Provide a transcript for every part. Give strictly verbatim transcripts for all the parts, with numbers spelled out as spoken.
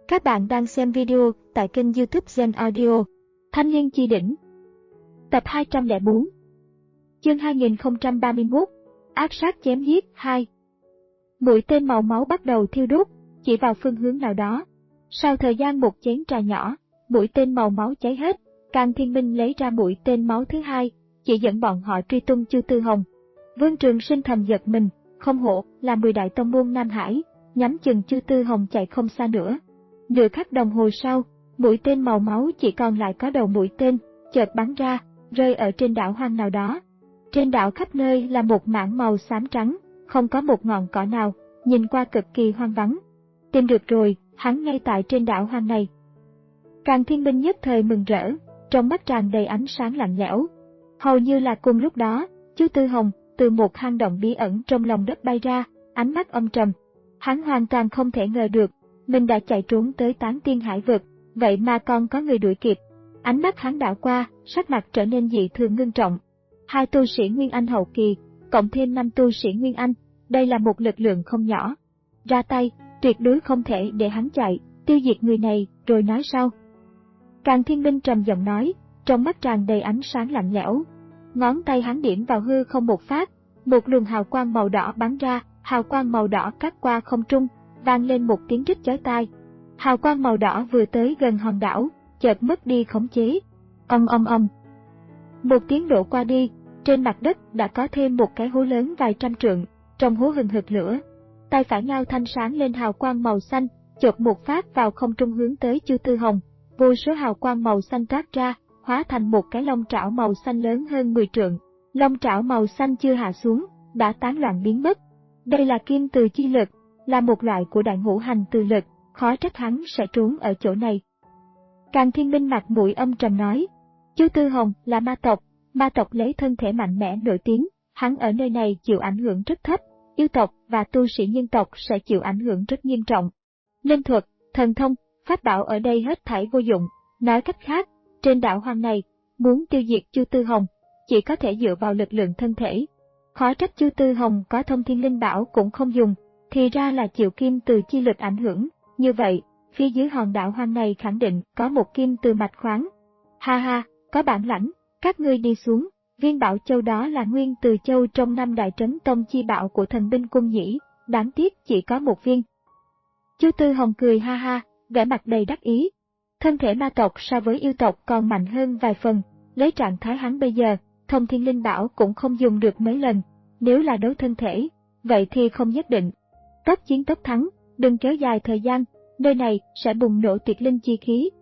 Các bạn đang xem video tại kênh YouTube Gen Audio. Thanh niên chi đỉnh. Tập hai trăm lẻ bốn. Chương hai nghìn không trăm ba mươi mốt. Ác sát chém giết hai. Mũi tên màu máu bắt đầu thiêu đốt, chỉ vào phương hướng nào đó. Sau thời gian một chén trà nhỏ, mũi tên màu máu cháy hết. Càng Thiên Minh lấy ra mũi tên máu thứ hai, chỉ dẫn bọn họ truy tung Chu Tư Hồng. Vương Trường Sinh thầm giật mình, không hổ là mười đại tông môn Nam Hải, nhắm chừng Chu Tư Hồng chạy không xa nữa. Nửa khắc đồng hồ sau, mũi tên màu máu chỉ còn lại có đầu mũi tên, chợt bắn ra, rơi ở trên đảo hoang nào đó. Trên đảo khắp nơi là một mảng màu xám trắng, không có một ngọn cỏ nào, nhìn qua cực kỳ hoang vắng. Tìm được rồi, hắn ngay tại trên đảo hoang này. Càng Thiên Minh nhất thời mừng rỡ, trong mắt tràn đầy ánh sáng lạnh lẽo. Hầu như là cùng lúc đó, Chu Tư Hồng từ một hang động bí ẩn trong lòng đất bay ra, ánh mắt âm trầm. Hắn hoàn toàn không thể ngờ được, mình đã chạy trốn tới Tán Tiên Hải vực, vậy mà còn có người đuổi kịp. Ánh mắt hắn đảo qua, sắc mặt trở nên dị thường ngưng trọng. Hai tu sĩ Nguyên Anh hậu kỳ, cộng thêm năm tu sĩ Nguyên Anh, đây là một lực lượng không nhỏ. Ra tay, tuyệt đối không thể để hắn chạy, tiêu diệt người này, rồi nói sau. Càng Thiên Minh trầm giọng nói, trong mắt tràn đầy ánh sáng lạnh lẽo. Ngón tay hắn điểm vào hư không một phát, một luồng hào quang màu đỏ bắn ra, hào quang màu đỏ cắt qua không trung, vang lên một tiếng rít chói tai. Hào quang màu đỏ vừa tới gần hòn đảo, chợt mất đi khống chế. Ầm ầm ầm. Một tiếng nổ qua đi, trên mặt đất đã có thêm một cái hố lớn vài trăm trượng, trong hố hừng hực lửa. Tay phải Ngao Thanh sáng lên hào quang màu xanh, chộp một phát vào không trung hướng tới Chu Tư Hồng. Vô số hào quang màu xanh toát ra, hóa thành một cái long trảo màu xanh lớn hơn mười trượng. Long trảo màu xanh chưa hạ xuống, đã tán loạn biến mất. Đây là kim từ chi lực, là một loại của đại ngũ hành từ lực, khó trách hắn sẽ trốn ở chỗ này. Càng Thiên Minh mặt mũi âm trầm nói, Chu Tư Hồng là ma tộc, ma tộc lấy thân thể mạnh mẽ nổi tiếng, hắn ở nơi này chịu ảnh hưởng rất thấp, yêu tộc và tu sĩ nhân tộc sẽ chịu ảnh hưởng rất nghiêm trọng. Linh thuật, thần thông, pháp bảo ở đây hết thảy vô dụng, nói cách khác, trên đảo hoang này, muốn tiêu diệt Chu Tư Hồng, chỉ có thể dựa vào lực lượng thân thể. Khó trách Chu Tư Hồng có thông thiên linh bảo cũng không dùng, thì ra là chịu kim từ chi lực ảnh hưởng, như vậy, phía dưới hòn đảo hoang này khẳng định có một kim từ mạch khoáng. Ha ha, có bản lãnh, các ngươi đi xuống, viên bảo châu đó là nguyên từ châu trong năm đại trấn tông chi bảo của thần binh cung nhĩ, đáng tiếc chỉ có một viên. Chu Tư Hồng cười ha ha, vẻ mặt đầy đắc ý. Thân thể ma tộc so với yêu tộc còn mạnh hơn vài phần, lấy trạng thái hắn bây giờ, thông thiên linh bảo cũng không dùng được mấy lần, nếu là đấu thân thể, vậy thì không nhất định. Tốc chiến tốc thắng, đừng kéo dài thời gian, nơi này sẽ bùng nổ tuyệt linh chi khí.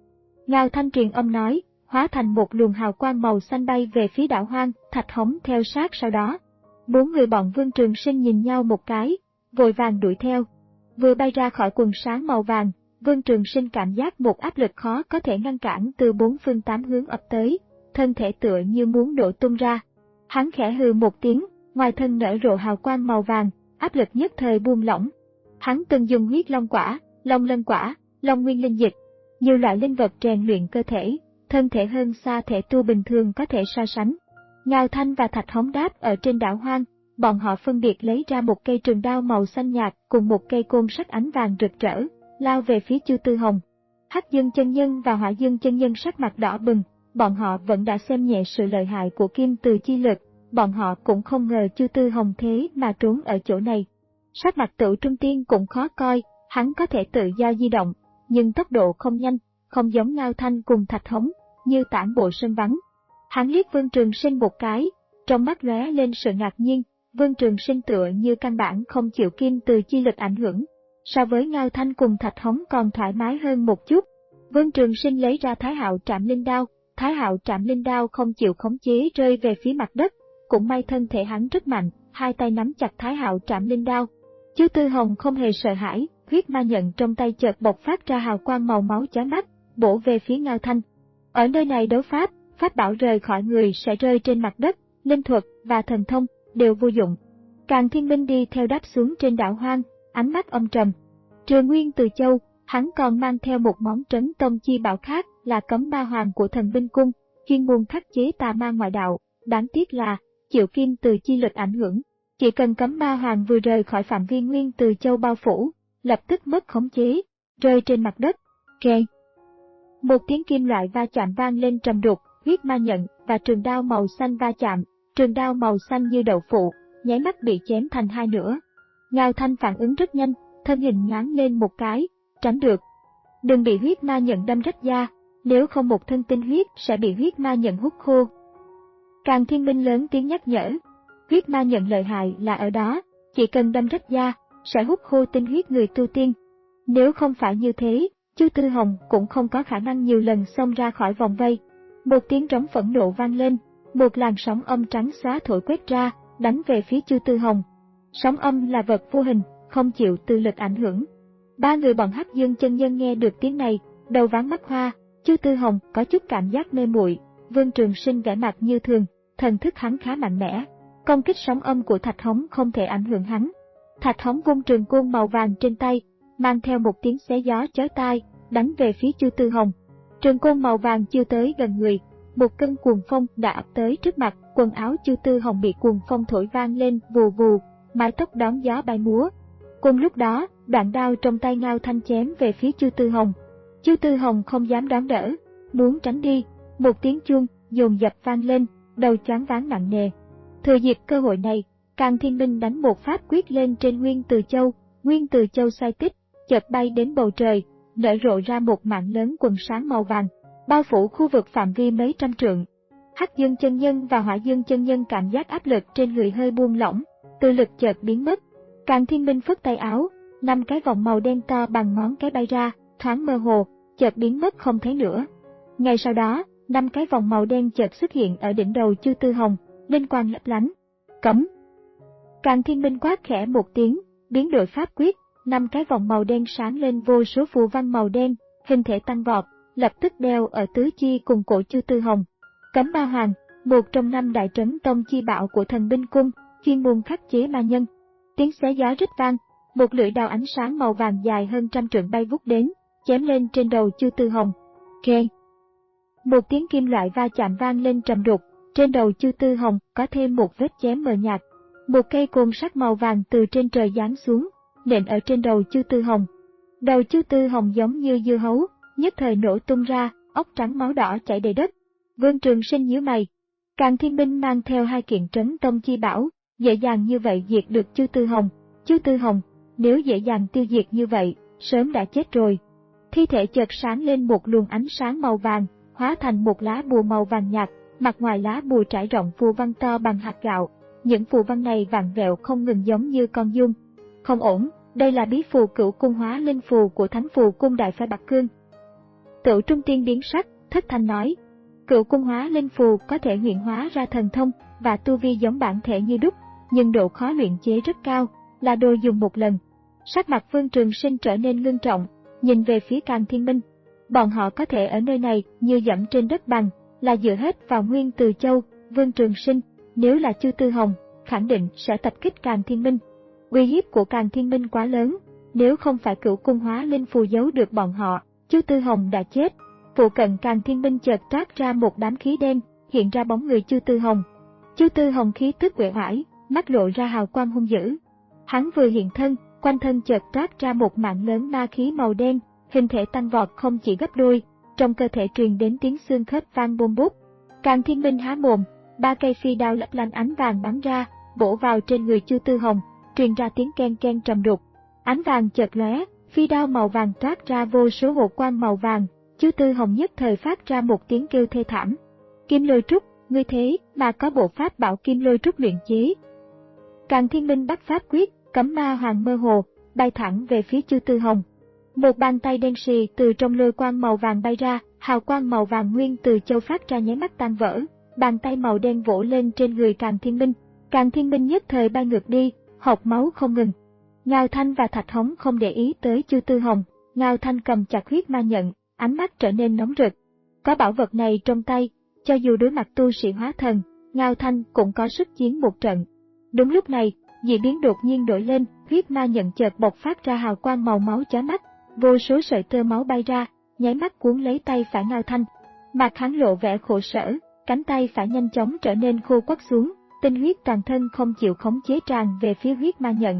Ngao Thanh truyền âm nói, hóa thành một luồng hào quang màu xanh bay về phía đảo hoang, Thạch Hống theo sát sau đó. Bốn người bọn Vương Trường Sinh nhìn nhau một cái, vội vàng đuổi theo. Vừa bay ra khỏi quần sáng màu vàng, Vương Trường Sinh cảm giác một áp lực khó có thể ngăn cản từ bốn phương tám hướng ập tới, thân thể tựa như muốn nổ tung ra. Hắn khẽ hừ một tiếng, ngoài thân nở rộ hào quang màu vàng, áp lực nhất thời buông lỏng. Hắn từng dùng huyết long quả, long lân quả, long nguyên linh dịch, nhiều loại linh vật rèn luyện cơ thể, thân thể hơn xa thể tu bình thường có thể so sánh. Ngao Thanh và Thạch Hống đáp ở trên đảo hoang, bọn họ phân biệt lấy ra một cây trường đao màu xanh nhạt cùng một cây côn sắt ánh vàng rực rỡ, lao về phía Chu Tư Hồng. Hắc Dương chân nhân và Hỏa Dương chân nhân sắc mặt đỏ bừng, bọn họ vẫn đã xem nhẹ sự lợi hại của kim từ chi lực, bọn họ cũng không ngờ Chu Tư Hồng thế mà trốn ở chỗ này. Sắc mặt Tửu Trung Tiên cũng khó coi, hắn có thể tự do di động, nhưng tốc độ không nhanh, không giống Ngao Thanh cùng Thạch Hống, như tản bộ sân vắng. Hắn liếc Vương Trường Sinh một cái, trong mắt lóe lên sự ngạc nhiên, Vương Trường Sinh tựa như căn bản không chịu kim từ chi lực ảnh hưởng. So với Ngao Thanh cùng Thạch Hống còn thoải mái hơn một chút. Vương Trường Sinh lấy ra Thái Hạo Trảm Linh Đao, Thái Hạo Trảm Linh Đao không chịu khống chế rơi về phía mặt đất, cũng may thân thể hắn rất mạnh, hai tay nắm chặt Thái Hạo Trảm Linh Đao. Chu Tư Hồng không hề sợ hãi, huyết ma nhận trong tay chợt bộc phát ra hào quang màu máu chói mắt, bổ về phía Ngao Thanh. Ở nơi này đấu pháp, pháp bảo rời khỏi người sẽ rơi trên mặt đất, linh thuật và thần thông đều vô dụng. Càng Thiên Minh đi theo đáp xuống trên đảo hoang, ánh mắt âm trầm. Trừ Nguyên Từ Châu, hắn còn mang theo một món trấn tông chi bảo khác là cấm ma hoàng của thần binh cung, chuyên môn khắc chế tà ma ngoại đạo, đáng tiếc là chịu kim từ chi lực ảnh hưởng. Chỉ cần cấm ma hoàng vừa rời khỏi phạm vi Nguyên Từ Châu bao phủ, lập tức mất khống chế. rơi trên mặt đất. Keng. Một tiếng kim loại va chạm vang lên trầm đục, huyết ma nhận và trường đao màu xanh va chạm, trường đao màu xanh như đậu phụ, nháy mắt bị chém thành hai nửa. Ngao Thanh phản ứng rất nhanh, thân hình nhoáng lên một cái, tránh được. Đừng bị huyết ma nhận đâm rách da, nếu không một thân tinh huyết sẽ bị huyết ma nhận hút khô. Càng Thiên Minh lớn tiếng nhắc nhở, huyết ma nhận lợi hại là ở đó, chỉ cần đâm rách da, sẽ hút khô tinh huyết người tu tiên. Nếu không phải như thế, Chu Tư Hồng cũng không có khả năng nhiều lần xông ra khỏi vòng vây. Một tiếng trống phẫn nộ vang lên, một làn sóng âm trắng xóa thổi quét ra, đánh về phía Chu Tư Hồng. Sóng âm là vật vô hình, không chịu tư lực ảnh hưởng. Ba người bọn Hắc Dương chân nhân nghe được tiếng này, đầu váng mắt hoa. Chu Tư Hồng có chút cảm giác mê muội, Vương Trường Sinh vẻ mặt như thường, thần thức hắn khá mạnh mẽ. Công kích sóng âm của Thạch Hống không thể ảnh hưởng hắn. Thạch Hống vung trường côn màu vàng trên tay, mang theo một tiếng xé gió chói tai, đánh về phía Chu Tư Hồng. Trường côn màu vàng chưa tới gần người, một cơn cuồng phong đã ập tới trước mặt, quần áo Chu Tư Hồng bị cuồng phong thổi vang lên vù vù, mái tóc đón gió bay múa. Cùng lúc đó, đoạn đao trong tay Ngao Thanh chém về phía Chu Tư Hồng. Chu Tư Hồng không dám đón đỡ, muốn tránh đi, một tiếng chuông dồn dập vang lên, đầu choáng váng nặng nề. Thừa dịp cơ hội này, Càng Thiên Minh đánh một pháp quyết lên trên Nguyên Từ Châu, Nguyên Từ Châu xoay tích, chợt bay đến bầu trời, nở rộ ra một mảng lớn quần sáng màu vàng, bao phủ khu vực phạm vi mấy trăm trượng. Hắc Dương chân nhân và Hỏa Dương chân nhân cảm giác áp lực trên người hơi buông lỏng, tư lực chợt biến mất. Càng Thiên Minh phất tay áo, năm cái vòng màu đen to bằng ngón cái bay ra, thoáng mơ hồ, chợt biến mất không thấy nữa. Ngay sau đó, năm cái vòng màu đen chợt xuất hiện ở đỉnh đầu Chu Tư Hồng, linh quang lấp lánh. Cấm. Càng Thiên Minh quát khẽ một tiếng, biến đổi pháp quyết, năm cái vòng màu đen sáng lên vô số phù văn màu đen, hình thể tăng vọt, lập tức đeo ở tứ chi cùng cổ Chu Tư Hồng. Cấm Ma Hoàng, một trong năm đại trấn tông chi bảo của Thần Binh Cung, chuyên môn khắc chế ma nhân. Tiếng xé gió rít vang, một lưỡi đao ánh sáng màu vàng dài hơn trăm trượng bay vút đến, chém lên trên đầu Chu Tư Hồng. Keng. Một tiếng kim loại va chạm vang lên trầm đục, trên đầu Chu Tư Hồng có thêm một vết chém mờ nhạt. Một cây côn sắt màu vàng từ trên trời giáng xuống, nện ở trên đầu Chu Tư Hồng. Đầu Chu Tư Hồng giống như dưa hấu, nhất thời nổ tung ra, óc trắng máu đỏ chảy đầy đất. Vương Trường Sinh nhíu mày. Càng Thiên Minh mang theo hai kiện trấn tông chi bảo, dễ dàng như vậy diệt được Chu Tư Hồng. Chu Tư Hồng, nếu dễ dàng tiêu diệt như vậy, sớm đã chết rồi. Thi thể chợt sáng lên một luồng ánh sáng màu vàng, hóa thành một lá bùa màu vàng nhạt, mặt ngoài lá bùa trải rộng phù văn to bằng hạt gạo. Những phù văn này vặn vẹo không ngừng giống như con giun. Không ổn, đây là bí phù Cửu Cung Hóa Linh Phù của Thánh Phù Cung Đại Phái Bạc Cương. Tửu Trung Tiên biến sắc, thất thanh nói. Cửu Cung Hóa Linh Phù có thể luyện hóa ra thần thông và tu vi giống bản thể như đúc, nhưng độ khó luyện chế rất cao, là đồ dùng một lần. Sắc mặt Vương Trường Sinh trở nên ngưng trọng, nhìn về phía Càng Thiên Minh. Bọn họ có thể ở nơi này như dẫm trên đất bằng, là dựa hết vào Nguyên Từ Châu. Vương Trường Sinh, nếu là Chu Tư Hồng, khẳng định sẽ tập kích Càng Thiên Minh. Uy hiếp của Càng Thiên Minh quá lớn, nếu không phải Cửu Cung Hóa Linh Phù giấu được bọn họ, Chu Tư Hồng đã chết. Phụ cận Càng Thiên Minh chợt toát ra một đám khí đen, hiện ra bóng người Chu Tư Hồng. Chu Tư Hồng khí tức uể oải, mắt lộ ra hào quang hung dữ. Hắn vừa hiện thân, quanh thân chợt toát ra một mạng lớn ma khí màu đen, hình thể tăng vọt không chỉ gấp đôi, trong cơ thể truyền đến tiếng xương khớp vang bôm bút. Càng Thiên Minh há mồm, ba cây phi đao lấp lánh ánh vàng bắn ra, bổ vào trên người Chu Tư Hồng, truyền ra tiếng ken ken trầm đục. Ánh vàng chợt lóe, phi đao màu vàng toát ra vô số hộ quang màu vàng. Chu Tư Hồng nhất thời phát ra một tiếng kêu thê thảm. Kim Lôi Trúc, ngươi thế mà có bộ pháp bảo Kim Lôi Trúc luyện chế. Càng Thiên Minh bắt pháp quyết, Cấm Ma Hoàng mơ hồ, bay thẳng về phía Chu Tư Hồng. Một bàn tay đen xì từ trong lôi quang màu vàng bay ra, hào quang màu vàng Nguyên Từ Châu phát ra nháy mắt tan vỡ. Bàn tay màu đen vỗ lên trên người Càng Thiên Minh. Càng Thiên Minh nhất thời bay ngược đi, hộc máu không ngừng. Ngao Thanh và Thạch Hống không để ý tới Chu Tư Hồng. Ngao Thanh cầm chặt huyết ma nhận, ánh mắt trở nên nóng rực. Có bảo vật này trong tay, cho dù đối mặt tu sĩ hóa thần, Ngao Thanh cũng có sức chiến một trận. Đúng lúc này, dị biến đột nhiên đổi lên, huyết ma nhận chợt bộc phát ra hào quang màu máu chói mắt, vô số sợi tơ máu bay ra, nháy mắt cuốn lấy tay phải Ngao Thanh. Mặt hắn lộ vẻ khổ sở, cánh tay phải nhanh chóng trở nên khô quắt xuống, tinh huyết toàn thân không chịu khống chế tràn về phía huyết ma nhận.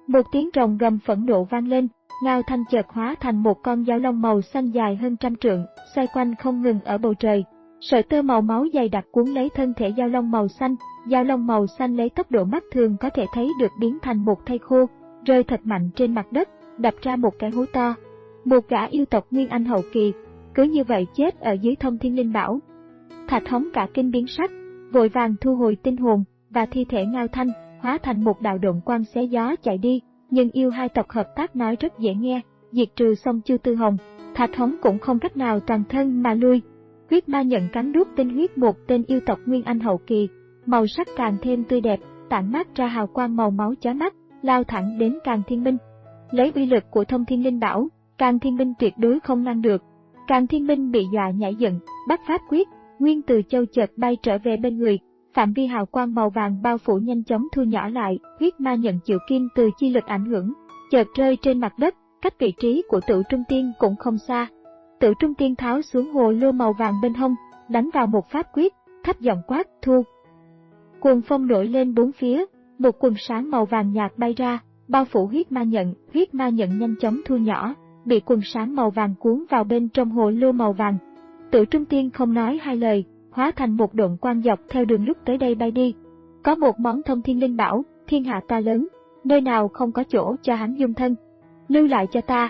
Một tiếng rồng gầm phẫn nộ vang lên, Ngao Thanh chợt hóa thành một con dao long màu xanh dài hơn trăm trượng, xoay quanh không ngừng ở bầu trời. Sợi tơ màu máu dày đặc cuốn lấy thân thể dao long màu xanh, dao long màu xanh lấy tốc độ mắt thường có thể thấy được biến thành một thây khô, rơi thật mạnh trên mặt đất, đập ra một cái hố to. Một gã yêu tộc Nguyên Anh hậu kỳ, cứ như vậy chết ở dưới Thông Thiên Linh Bảo. Thạch Hóng cả kinh biến sắc, vội vàng thu hồi tinh hồn, và thi thể Ngao Thanh hóa thành một đạo độn quang xé gió chạy đi. Nhưng yêu hai tộc hợp tác nói rất dễ nghe, diệt trừ xong Chu Tư Hồng, Thạch Hóng cũng không cách nào toàn thân mà lui. Huyết ma nhận cắn đuốt tinh huyết một tên yêu tộc Nguyên Anh hậu kỳ, màu sắc càng thêm tươi đẹp, tản mát ra hào quang màu máu chói mắt, lao thẳng đến Càn Thiên Minh. Lấy uy lực của Thông Thiên Linh Bảo, Càn Thiên Minh tuyệt đối không ngăn được. Càn Thiên Minh bị dọa nhảy dựng, bắt pháp quyết, Nguyên Từ Châu chợt bay trở về bên người, phạm vi hào quang màu vàng bao phủ nhanh chóng thu nhỏ lại. Huyết ma nhận chịu kim từ chi lực ảnh hưởng, chợt rơi trên mặt đất, cách vị trí của Tử Trung Tiên cũng không xa. Tử Trung Tiên tháo xuống hồ lô màu vàng bên hông, đánh vào một pháp quyết, thấp giọng quát, thu. Cuồng phong nổi lên bốn phía, một quần sáng màu vàng nhạt bay ra, bao phủ huyết ma nhận. Huyết ma nhận nhanh chóng thu nhỏ, bị quần sáng màu vàng cuốn vào bên trong hồ lô màu vàng. Tử Trung Tiên không nói hai lời, hóa thành một độn quang dọc theo đường lúc tới đây bay đi. Có một món Thông Thiên Linh Bảo, thiên hạ to lớn, nơi nào không có chỗ cho hắn dung thân. Lưu lại cho ta.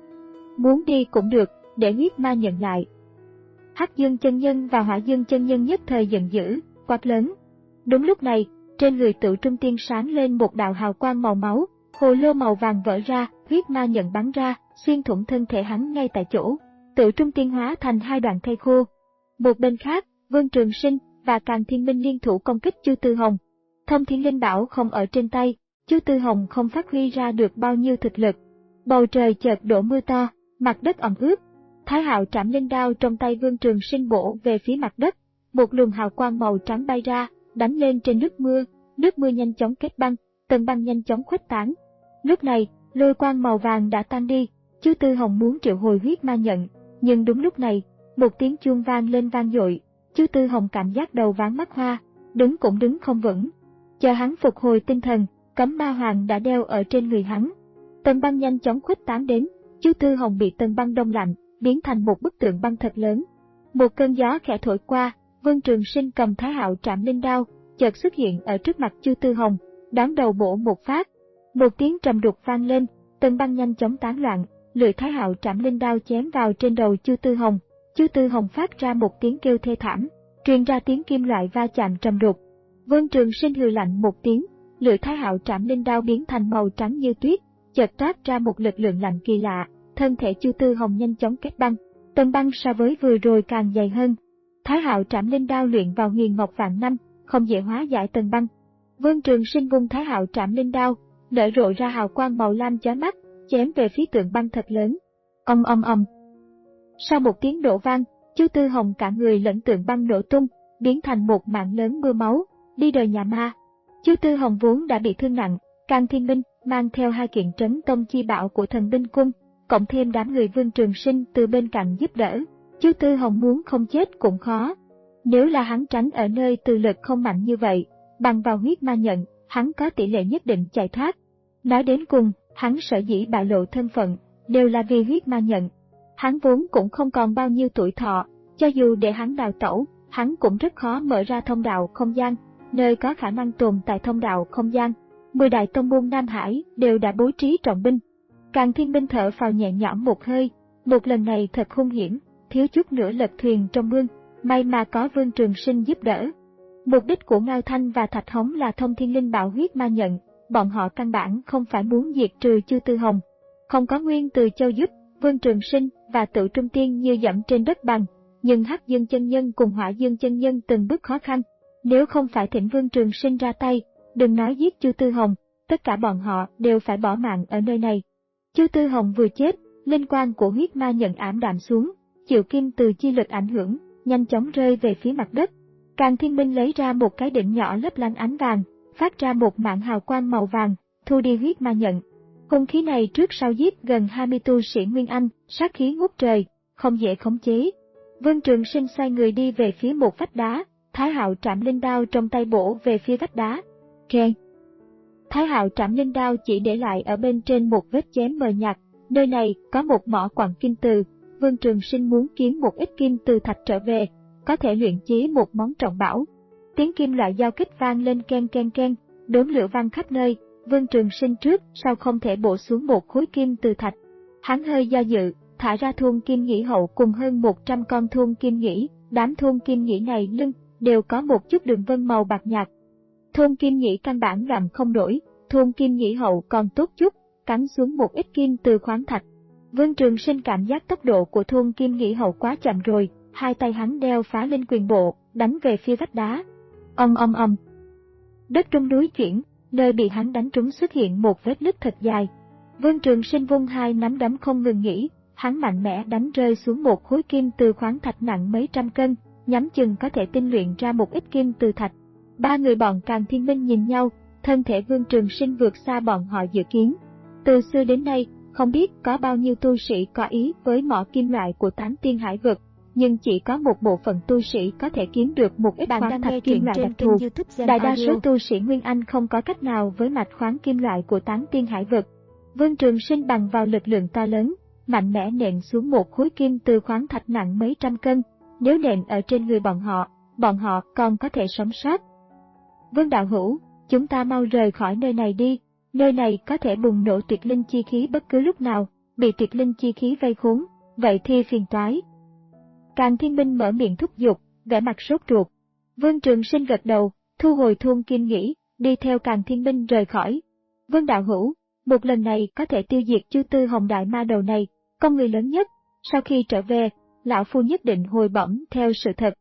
Muốn đi cũng được, để huyết ma nhận lại. Hắc Dương chân nhân và Hỏa Dương chân nhân nhất thời giận dữ, quát lớn. Đúng lúc này, trên người Tử Trung Tiên sáng lên một đạo hào quang màu máu, hồ lô màu vàng vỡ ra, huyết ma nhận bắn ra, xuyên thủng thân thể hắn ngay tại chỗ. Tử Trung Tiên hóa thành hai đoạn thây khô. Một bên khác, Vương Trường Sinh và Càn Thiên Minh liên thủ công kích Chu Tư Hồng. Thông Thiên Linh Bảo không ở trên tay, Chu Tư Hồng không phát huy ra được bao nhiêu thực lực. Bầu trời chợt đổ mưa to, mặt đất ẩm ướt. Thái Hạo trảm linh đao trong tay Vương Trường Sinh bổ về phía mặt đất, một luồng hào quang màu trắng bay ra, đánh lên trên nước mưa, nước mưa nhanh chóng kết băng, tầng băng nhanh chóng khuếch tán. Lúc này, lôi quang màu vàng đã tan đi, Chu Tư Hồng muốn triệu hồi huyết ma nhận, nhưng đúng lúc này, một tiếng chuông vang lên vang dội. Chu Tư Hồng cảm giác đầu váng mắt hoa, đứng cũng đứng không vững. Chờ hắn phục hồi tinh thần, cấm ma hoàng đã đeo ở trên người hắn. Tầng băng nhanh chóng khuếch tán đến, Chu Tư Hồng bị tầng băng đông lạnh, biến thành một bức tượng băng thật lớn. Một cơn gió khẽ thổi qua, Vương Trường Sinh cầm Thái Hạo trảm linh đao, chợt xuất hiện ở trước mặt Chu Tư Hồng, đón đầu bổ một phát. Một tiếng trầm đục vang lên, tầng băng nhanh chóng tán loạn, lưỡi Thái Hạo trảm linh đao chém vào trên đầu Chu Tư Hồng. Chu Tư Hồng phát ra một tiếng kêu thê thảm, truyền ra tiếng kim loại va chạm trầm đục. Vương Trường Sinh hừ lạnh một tiếng, lưỡi Thái Hạo trảm linh đao biến thành màu trắng như tuyết, chợt toát ra một lực lượng lạnh kỳ lạ, thân thể Chu Tư Hồng nhanh chóng kết băng, tầng băng so với vừa rồi càng dày hơn. Thái Hạo trảm linh đao luyện vào huyền ngọc vạn năm, không dễ hóa giải tầng băng. Vương Trường Sinh vung Thái Hạo trảm linh đao, nở rộ ra hào quang màu lam chói mắt, chém về phía tượng băng thật lớn. Ầm ầm ầm. Sau một tiếng nổ vang, Chu Tư Hồng cả người lẫn tượng băng nổ tung, biến thành một mảng lớn mưa máu, đi đời nhà ma. Chu Tư Hồng vốn đã bị thương nặng, Càn Thiên Minh mang theo hai kiện trấn tông chi bảo của Thần Binh Cung, cộng thêm đám người Vương Trường Sinh từ bên cạnh giúp đỡ, Chu Tư Hồng muốn không chết cũng khó. Nếu là hắn tránh ở nơi từ lực không mạnh như vậy, bằng vào huyết ma nhận, hắn có tỷ lệ nhất định chạy thoát. Nói đến cùng, hắn sở dĩ bại lộ thân phận, đều là vì huyết ma nhận. Hắn vốn cũng không còn bao nhiêu tuổi thọ, cho dù để hắn đào tẩu, hắn cũng rất khó mở ra thông đạo không gian, nơi có khả năng tồn tại thông đạo không gian. Mười đại tông môn Nam Hải đều đã bố trí trọng binh. Càn Thiên Minh thở phào nhẹ nhõm một hơi, một lần này thật hung hiểm, thiếu chút nữa lật thuyền trong mương, may mà có Vương Trường Sinh giúp đỡ. Mục đích của Ngao Thanh và Thạch Hóng là Thông Thiên Linh Bảo huyết ma nhận, bọn họ căn bản không phải muốn diệt trừ Chu Tư Hồng. Không có Nguyên Từ Châu giúp, Vương Trường Sinh và Tử Trung Tiên như dẫm trên đất bằng, nhưng Hắc Dương chân nhân cùng Hỏa Dương chân nhân từng bước khó khăn. Nếu không phải thỉnh Vương Trường Sinh ra tay, đừng nói giết Chu Tư Hồng, tất cả bọn họ đều phải bỏ mạng ở nơi này. Chu Tư Hồng vừa chết, linh quang của huyết ma nhận ảm đạm xuống, chịu kim từ chi lực ảnh hưởng, nhanh chóng rơi về phía mặt đất. Càn Thiên Minh lấy ra một cái đỉnh nhỏ lấp lánh ánh vàng, phát ra một mảng hào quang màu vàng, thu đi huyết ma nhận. Hung khí này trước sau giết gần hai mươi tu sĩ Nguyên Anh, sát khí ngút trời, không dễ khống chế. Vương Trường Sinh xoay người đi về phía một vách đá, Thái Hạo trảm linh đao trong tay bổ về phía vách đá. Keng! Thái Hạo trảm linh đao chỉ để lại ở bên trên một vết chém mờ nhạt, nơi này có một mỏ quặng kim từ, Vương Trường Sinh muốn kiếm một ít kim từ thạch trở về, có thể luyện chế một món trọng bảo. Tiếng kim loại giao kích vang lên ken ken ken, đốm lửa vang khắp nơi, Vương Trường Sinh trước sau không thể bổ xuống một khối kim từ thạch. Hắn hơi do dự, thả ra Thuôn Kim Nhĩ hậu cùng hơn một trăm con Thuôn Kim Nhĩ, đám Thuôn Kim Nhĩ này lưng đều có một chút đường vân màu bạc nhạt. Thuôn Kim Nhĩ căn bản gặm không nổi, Thuôn Kim Nhĩ hậu còn tốt chút, cắn xuống một ít kim từ khoáng thạch. Vương Trường Sinh cảm giác tốc độ của Thuôn Kim Nhĩ hậu quá chậm rồi, hai tay hắn đeo phá linh quyền bộ, đánh về phía vách đá. Ong ong ong. Đất trung núi chuyển, nơi bị hắn đánh trúng xuất hiện một vết nứt thật dài. Vương Trường Sinh vung hai nắm đấm không ngừng nghỉ, hắn mạnh mẽ đánh rơi xuống một khối kim từ khoáng thạch nặng mấy trăm cân, nhắm chừng có thể tinh luyện ra một ít kim từ thạch. Ba người bọn Càn Thiên Minh nhìn nhau, thân thể Vương Trường Sinh vượt xa bọn họ dự kiến. Từ xưa đến nay, không biết có bao nhiêu tu sĩ có ý với mỏ kim loại của Tám Tiên Hải Vực, nhưng chỉ có một bộ phận tu sĩ có thể kiếm được một ít khoáng thạch kim loại đặc thù. Đại đa số tu sĩ Nguyên Anh không có cách nào với mạch khoáng kim loại của Tám Tiên Hải Vực. Vương Trường Sinh bằng vào lực lượng to lớn, mạnh mẽ nện xuống một khối kim từ khoáng thạch nặng mấy trăm cân, nếu nện ở trên người bọn họ, bọn họ còn có thể sống sót. Vương đạo hữu, chúng ta mau rời khỏi nơi này đi, nơi này có thể bùng nổ tuyệt linh chi khí bất cứ lúc nào, bị tuyệt linh chi khí vây khốn, vậy thì phiền toái. Càn Thiên Minh mở miệng thúc giục, vẻ mặt sốt ruột. Vương Trường Sinh gật đầu, thu hồi Thuôn Kim Nhĩ, đi theo Càn Thiên Minh rời khỏi. Vương đạo hữu, một lần này có thể tiêu diệt Chu Tư Hồng đại ma đầu này, con người lớn nhất, sau khi trở về, lão phu nhất định hồi bẩm theo sự thật.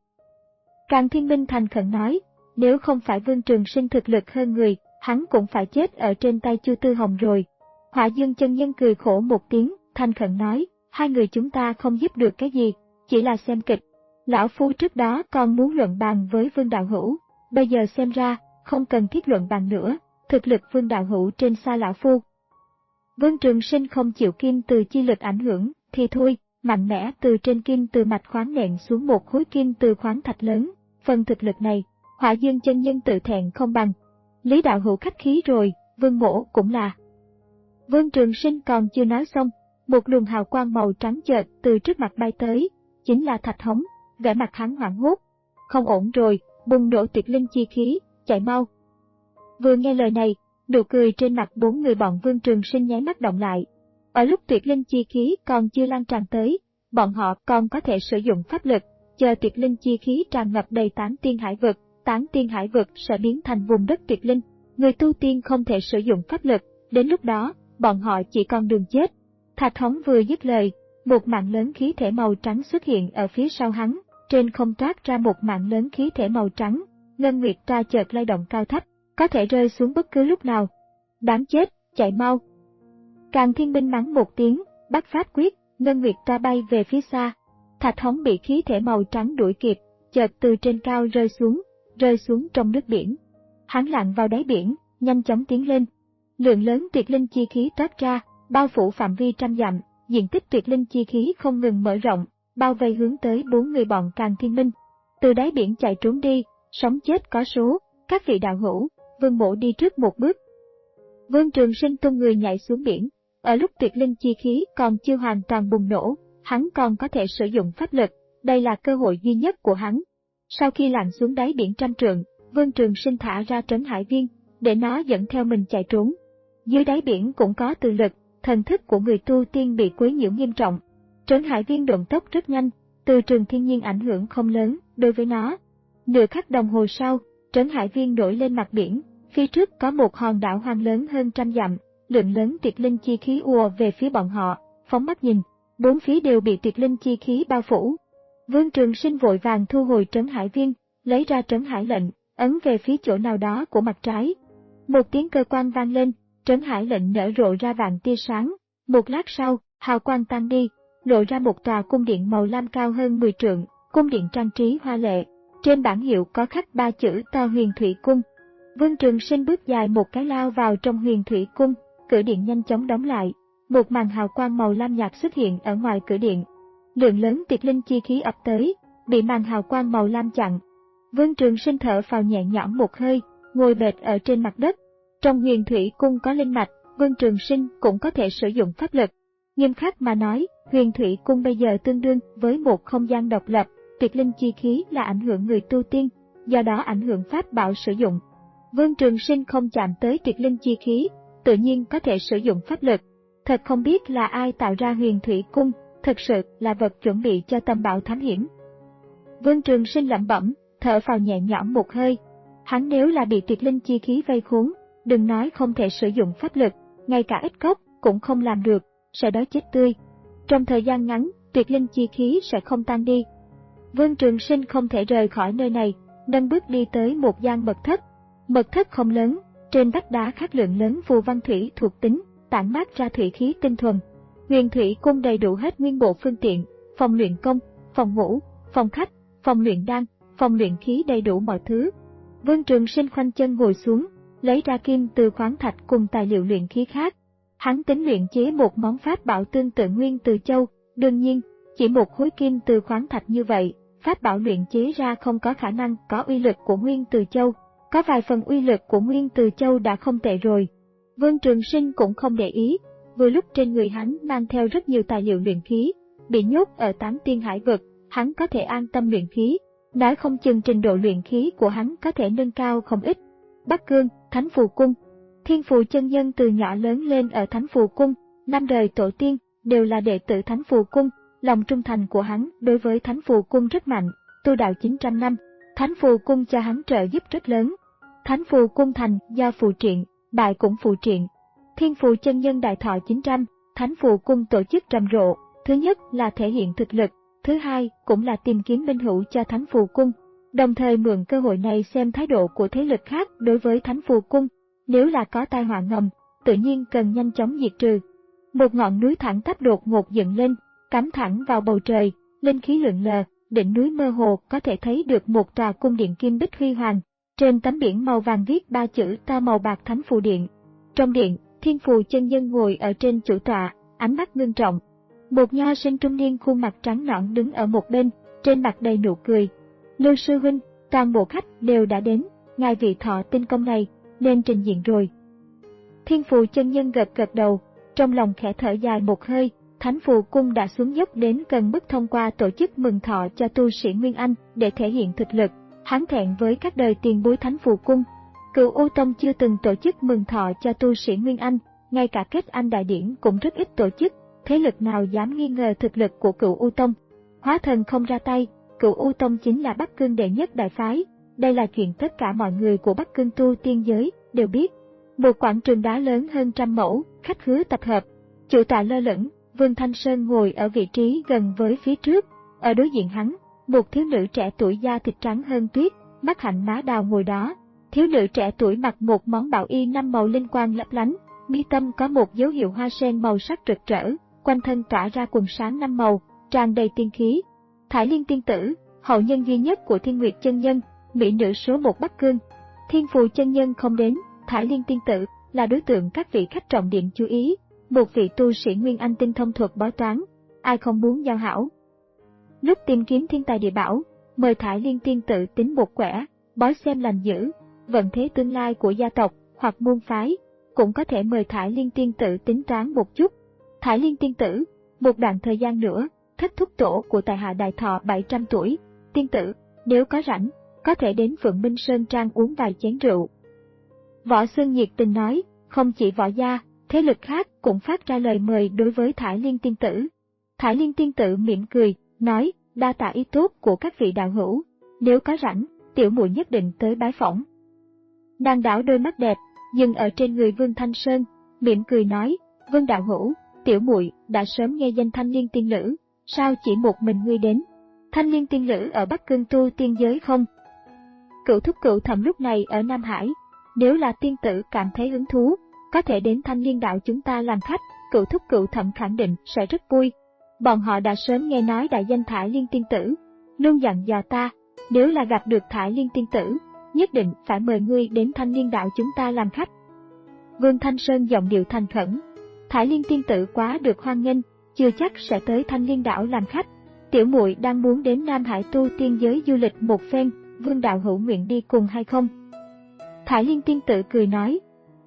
Càn Thiên Minh thành khẩn nói, nếu không phải Vương Trường Sinh thực lực hơn người, hắn cũng phải chết ở trên tay Chu Tư Hồng rồi. Hỏa Dương chân nhân cười khổ một tiếng, thành khẩn nói, hai người chúng ta không giúp được cái gì, chỉ là xem kịch. Lão phu trước đó còn muốn luận bàn với Vương đạo hữu, bây giờ xem ra, không cần thiết luận bàn nữa, thực lực Vương đạo hữu trên xa lão phu. Vương Trường Sinh không chịu kim từ chi lực ảnh hưởng, thì thôi, mạnh mẽ từ trên kim từ mạch khoáng nện xuống một khối kim từ khoáng thạch lớn, phần thực lực này, Hỏa Dương chân nhân tự thẹn không bằng. Lý đạo hữu khách khí rồi, Vương mỗ cũng là. Vương Trường Sinh còn chưa nói xong, một luồng hào quang màu trắng chợt từ trước mặt bay tới, chính là Thạch Hống, vẻ mặt hắn hoảng hốt. Không ổn rồi, bùng nổ tuyệt linh chi khí, chạy mau. Vừa nghe lời này, nụ cười trên mặt bốn người bọn Vương Trường Sinh nháy mắt động lại. Ở lúc tuyệt linh chi khí còn chưa lan tràn tới, bọn họ còn có thể sử dụng pháp lực, chờ tuyệt linh chi khí tràn ngập đầy Tám Tiên Hải Vực, Tám Tiên Hải Vực sẽ biến thành vùng đất tuyệt linh. Người tu tiên không thể sử dụng pháp lực, đến lúc đó, bọn họ chỉ còn đường chết. Thạch Hống vừa dứt lời, một mạng lớn khí thể màu trắng xuất hiện ở phía sau hắn, trên không toát ra một mạng lớn khí thể màu trắng, Ngân Nguyệt Tra chợt lay động cao thấp, có thể rơi xuống bất cứ lúc nào. Đáng chết, chạy mau. Càn Thiên Minh mắng một tiếng, bắt pháp quyết, Ngân Nguyệt Tra bay về phía xa. Thạch Hống bị khí thể màu trắng đuổi kịp, chợt từ trên cao rơi xuống, rơi xuống trong nước biển. Hắn lặn vào đáy biển, nhanh chóng tiến lên. Lượng lớn tuyệt linh chi khí toát ra, bao phủ phạm vi trăm dặm, diện tích tuyệt linh chi khí không ngừng mở rộng, bao vây hướng tới bốn người bọn Càn Thiên Minh. Từ đáy biển chạy trốn đi, sống chết có số, các vị đạo hữu, Vương mỗ đi trước một bước. Vương Trường Sinh tung người nhảy xuống biển, ở lúc tuyệt linh chi khí còn chưa hoàn toàn bùng nổ, hắn còn có thể sử dụng pháp lực, đây là cơ hội duy nhất của hắn. Sau khi lặn xuống đáy biển trăm trượng, Vương Trường Sinh thả ra Trấn Hải Viên, để nó dẫn theo mình chạy trốn. Dưới đáy biển cũng có từ lực, thần thức của người tu tiên bị quấy nhiễu nghiêm trọng. Trấn Hải Viên độn tốc rất nhanh, từ trường thiên nhiên ảnh hưởng không lớn đối với nó. Nửa khắc đồng hồ sau, Trấn Hải Viên nổi lên mặt biển, phía trước có một hòn đảo hoang lớn hơn trăm dặm, lượng lớn tuyệt linh chi khí ùa về phía bọn họ, phóng mắt nhìn, bốn phía đều bị tuyệt linh chi khí bao phủ. Vương Trường Sinh vội vàng thu hồi Trấn Hải Viên, lấy ra Trấn Hải lệnh, ấn về phía chỗ nào đó của mặt trái. Một tiếng cơ quan vang lên, Trấn Hải lệnh nở rộ ra vạn tia sáng, một lát sau, hào quang tan đi, lộ ra một tòa cung điện màu lam cao hơn mười trượng, cung điện trang trí hoa lệ, trên bảng hiệu có khắc ba chữ to Huyền Thủy Cung. Vương Trường Sinh bước dài một cái lao vào trong Huyền Thủy Cung, cửa điện nhanh chóng đóng lại, một màn hào quang màu lam nhạt xuất hiện ở ngoài cửa điện. Lượng lớn tuyệt linh chi khí ập tới, bị màn hào quang màu lam chặn. Vương Trường Sinh thở phào nhẹ nhõm một hơi, ngồi bệt ở trên mặt đất. Trong Huyền Thủy Cung có linh mạch, Vương Trường Sinh cũng có thể sử dụng pháp lực. Nghiêm khắc mà nói, Huyền Thủy Cung bây giờ tương đương với một không gian độc lập, tuyệt linh chi khí là ảnh hưởng người tu tiên, do đó ảnh hưởng pháp bảo sử dụng. Vương Trường Sinh không chạm tới tuyệt linh chi khí, tự nhiên có thể sử dụng pháp lực. Thật không biết là ai tạo ra Huyền Thủy Cung, thực sự là vật chuẩn bị cho tầm bảo thám hiểm. Vương Trường Sinh lẩm bẩm, thở phào nhẹ nhõm một hơi. Hắn nếu là bị tuyệt linh chi khí vây khốn, đừng nói không thể sử dụng pháp lực, ngay cả ít cốc cũng không làm được, sẽ đói chết tươi. Trong thời gian ngắn, tuyệt linh chi khí sẽ không tan đi. Vương Trường Sinh không thể rời khỏi nơi này, nâng bước đi tới một gian mật thất. Mật thất không lớn, trên vách đá khắc lượng lớn phù văn thủy thuộc tính, tản mát ra thủy khí tinh thuần. Huyền Thủy Cung đầy đủ hết nguyên bộ phương tiện, phòng luyện công, phòng ngủ, phòng khách, phòng luyện đan, phòng luyện khí, đầy đủ mọi thứ. Vương Trường Sinh khoanh chân ngồi xuống, lấy ra kim từ khoáng thạch cùng tài liệu luyện khí khác. Hắn tính luyện chế một món pháp bảo tương tự Nguyên Từ Châu, đương nhiên, chỉ một khối kim từ khoáng thạch như vậy, pháp bảo luyện chế ra không có khả năng có uy lực của Nguyên Từ Châu, có vài phần uy lực của Nguyên Từ Châu đã không tệ rồi. Vương Trường Sinh cũng không để ý, vừa lúc trên người hắn mang theo rất nhiều tài liệu luyện khí, bị nhốt ở Tám Tiên Hải Vực, hắn có thể an tâm luyện khí, nói không chừng trình độ luyện khí của hắn có thể nâng cao không ít. Bắc Cương, Thánh Phù Cung. Thiên Phù chân nhân từ nhỏ lớn lên ở Thánh Phù Cung, năm đời tổ tiên đều là đệ tử Thánh Phù Cung, lòng trung thành của hắn đối với Thánh Phù Cung rất mạnh, tu đạo chín trăm năm, Thánh Phù Cung cho hắn trợ giúp rất lớn. Thánh Phù Cung thành do phù triện, bại cũng phù triện. Thiên Phù chân nhân đại thọ chín trăm, Thánh Phù Cung tổ chức rầm rộ, thứ nhất là thể hiện thực lực, thứ hai cũng là tìm kiếm minh hữu cho Thánh Phù Cung, đồng thời mượn cơ hội này xem thái độ của thế lực khác đối với Thánh Phù Cung, nếu là có tai họa ngầm, tự nhiên cần nhanh chóng diệt trừ. Một ngọn núi thẳng tắp đột ngột dựng lên, cắm thẳng vào bầu trời, linh khí lượn lờ, đỉnh núi mơ hồ có thể thấy được một tòa cung điện kim bích huy hoàng, trên tấm biển màu vàng viết ba chữ to màu bạc Thánh Phù Điện. Trong điện, Thiên Phù chân nhân ngồi ở trên chủ tọa, ánh mắt ngưng trọng. Một nho sinh trung niên khuôn mặt trắng nõn đứng ở một bên, trên mặt đầy nụ cười. Lưu sư huynh, toàn bộ khách đều đã đến, ngài vị thọ tinh công này nên trình diện rồi. Thiên Phù chân nhân gật gật đầu, trong lòng khẽ thở dài một hơi. Thánh Phù Cung đã xuống dốc đến cần mức thông qua tổ chức mừng thọ cho tu sĩ Nguyên Anh để thể hiện thực lực. Hắn thẹn với các đời tiền bối Thánh Phù Cung. Cửu U Tông chưa từng tổ chức mừng thọ cho tu sĩ Nguyên Anh, ngay cả kết anh đại điển cũng rất ít tổ chức, thế lực nào dám nghi ngờ thực lực của Cửu U Tông. Hóa thần không ra tay, Cửu U Tông chính là Bắc Cương đệ nhất đại phái, đây là chuyện tất cả mọi người của Bắc Cương tu tiên giới đều biết. Một quảng trường đá lớn hơn trăm mẫu, khách khứa tập hợp, chủ tọa lơ lửng, Vương Thanh Sơn ngồi ở vị trí gần với phía trước, ở đối diện hắn, một thiếu nữ trẻ tuổi da thịt trắng hơn tuyết, mắt hạnh má đào ngồi đó. Thiếu nữ trẻ tuổi mặc một món bảo y năm màu linh quang lấp lánh, mi tâm có một dấu hiệu hoa sen màu sắc rực rỡ, quanh thân tỏa ra quần sáng năm màu, tràn đầy tiên khí. Thải Liên tiên tử, hậu nhân duy nhất của Thiên Nguyệt chân nhân, mỹ nữ số một Bắc Cương. Thiên Phù chân nhân không đến, Thải Liên tiên tử là đối tượng các vị khách trọng điểm chú ý, một vị tu sĩ Nguyên Anh tinh thông thuật bói toán, ai không muốn giao hảo. Lúc tìm kiếm thiên tài địa bảo, mời Thải Liên tiên tử tính một quẻ, bói xem lành dữ, vận thế tương lai của gia tộc hoặc môn phái, cũng có thể mời Thải Liên tiên tử tính toán một chút. Thải Liên tiên tử, một đoạn thời gian nữa, thất thúc tổ của tại hạ đại thọ bảy trăm tuổi, tiên tử, nếu có rảnh, có thể đến Phượng Minh Sơn Trang uống vài chén rượu. Võ Xương nhiệt tình nói, không chỉ võ gia, thế lực khác cũng phát ra lời mời đối với Thải Liên tiên tử. Thải Liên tiên tử mỉm cười, nói, đa tạ ý tốt của các vị đạo hữu, nếu có rảnh, tiểu muội nhất định tới bái phỏng. Nàng đảo đôi mắt đẹp, dừng ở trên người Vương Thanh Sơn, mỉm cười nói, Vương đạo hữu, tiểu muội đã sớm nghe danh Thanh Liên tiên nữ, sao chỉ một mình ngươi đến? Thanh Liên tiên nữ ở Bắc Cương tu tiên giới không? Cửu thúc cửu thẩm lúc này ở Nam Hải, nếu là tiên tử cảm thấy hứng thú, có thể đến Thanh Liên đạo chúng ta làm khách, cửu thúc cửu thẩm khẳng định sẽ rất vui. Bọn họ đã sớm nghe nói đại danh Thải Liên tiên tử, luôn dặn dò ta, nếu là gặp được Thải Liên tiên tử, nhất định phải mời ngươi đến Thanh Liên đạo chúng ta làm khách. Vương Thanh Sơn giọng điệu thành khẩn, Thải Liên tiên tử quá được hoan nghênh, chưa chắc sẽ tới Thanh Liên đạo làm khách. Tiểu muội đang muốn đến Nam Hải tu tiên giới du lịch một phen, Vương đạo hữu nguyện đi cùng hay không? Thải Liên tiên tử cười nói,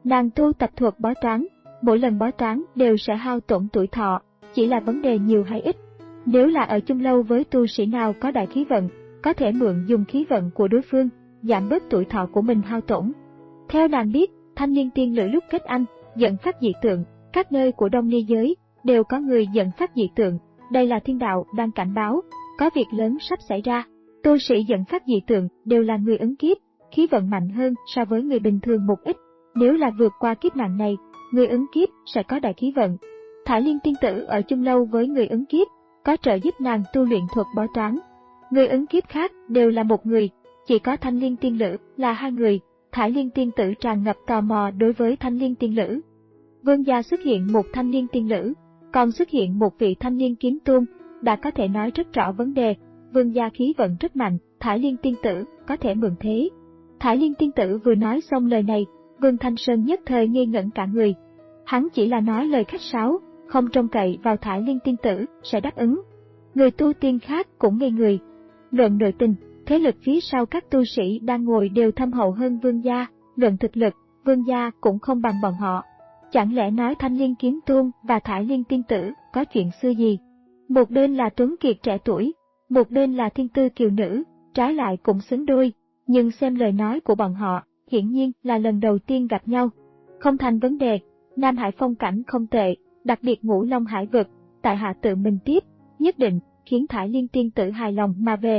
Nàng tu tập thuật bói toán, mỗi lần bói toán đều sẽ hao tổn tuổi thọ, chỉ là vấn đề nhiều hay ít. Nếu là ở chung lâu với tu sĩ nào có đại khí vận, có thể mượn dùng khí vận của đối phương, giảm bớt tuổi thọ của mình hao tổn. Theo nàng biết, thanh niên tiên nữ lúc kết anh, dẫn phát dị tượng, các nơi của Đông Ni giới đều có người dẫn phát dị tượng, đây là thiên đạo đang cảnh báo, có việc lớn sắp xảy ra. Tu sĩ dẫn phát dị tượng đều là người ứng kiếp, khí vận mạnh hơn so với người bình thường một ít. Nếu là vượt qua kiếp nạn này, người ứng kiếp sẽ có đại khí vận. Thải Liên tiên tử ở chung lâu với người ứng kiếp, có trợ giúp nàng tu luyện thuật bói toán. Người ứng kiếp khác đều là một người, chỉ có Thanh Liên tiên nữ là hai người. Thải Liên tiên tử tràn ngập tò mò đối với Thanh Liên tiên nữ. Vương gia xuất hiện một Thanh Liên tiên nữ, còn xuất hiện một vị Thanh Liên kiếm tôn, đã có thể nói rất rõ vấn đề. Vương gia khí vận rất mạnh, Thải Liên tiên tử có thể mượn thế. Thải Liên tiên tử vừa nói xong lời này, Vương Thanh Sơn nhất thời ngây ngẩn cả người. Hắn chỉ là nói lời khách sáo, không trông cậy vào Thải Liên tiên tử sẽ đáp ứng. Người tu tiên khác cũng ngây người. Luận nội tình, thế lực phía sau các tu sĩ đang ngồi đều thâm hậu hơn Vương gia, luận thực lực, Vương gia cũng không bằng bọn họ. Chẳng lẽ nói Thanh Liên kiếm tôn và Thải Liên tiên tử có chuyện xưa gì? Một bên là tuấn kiệt trẻ tuổi, một bên là thiên tư kiều nữ, trái lại cũng xứng đôi, nhưng xem lời nói của bọn họ, hiển nhiên là lần đầu tiên gặp nhau. Không thành vấn đề, Nam Hải phong cảnh không tệ, đặc biệt Ngũ Long Hải vực, tại hạ tự mình tiếp, nhất định khiến Thải Liên tiên tử hài lòng mà về.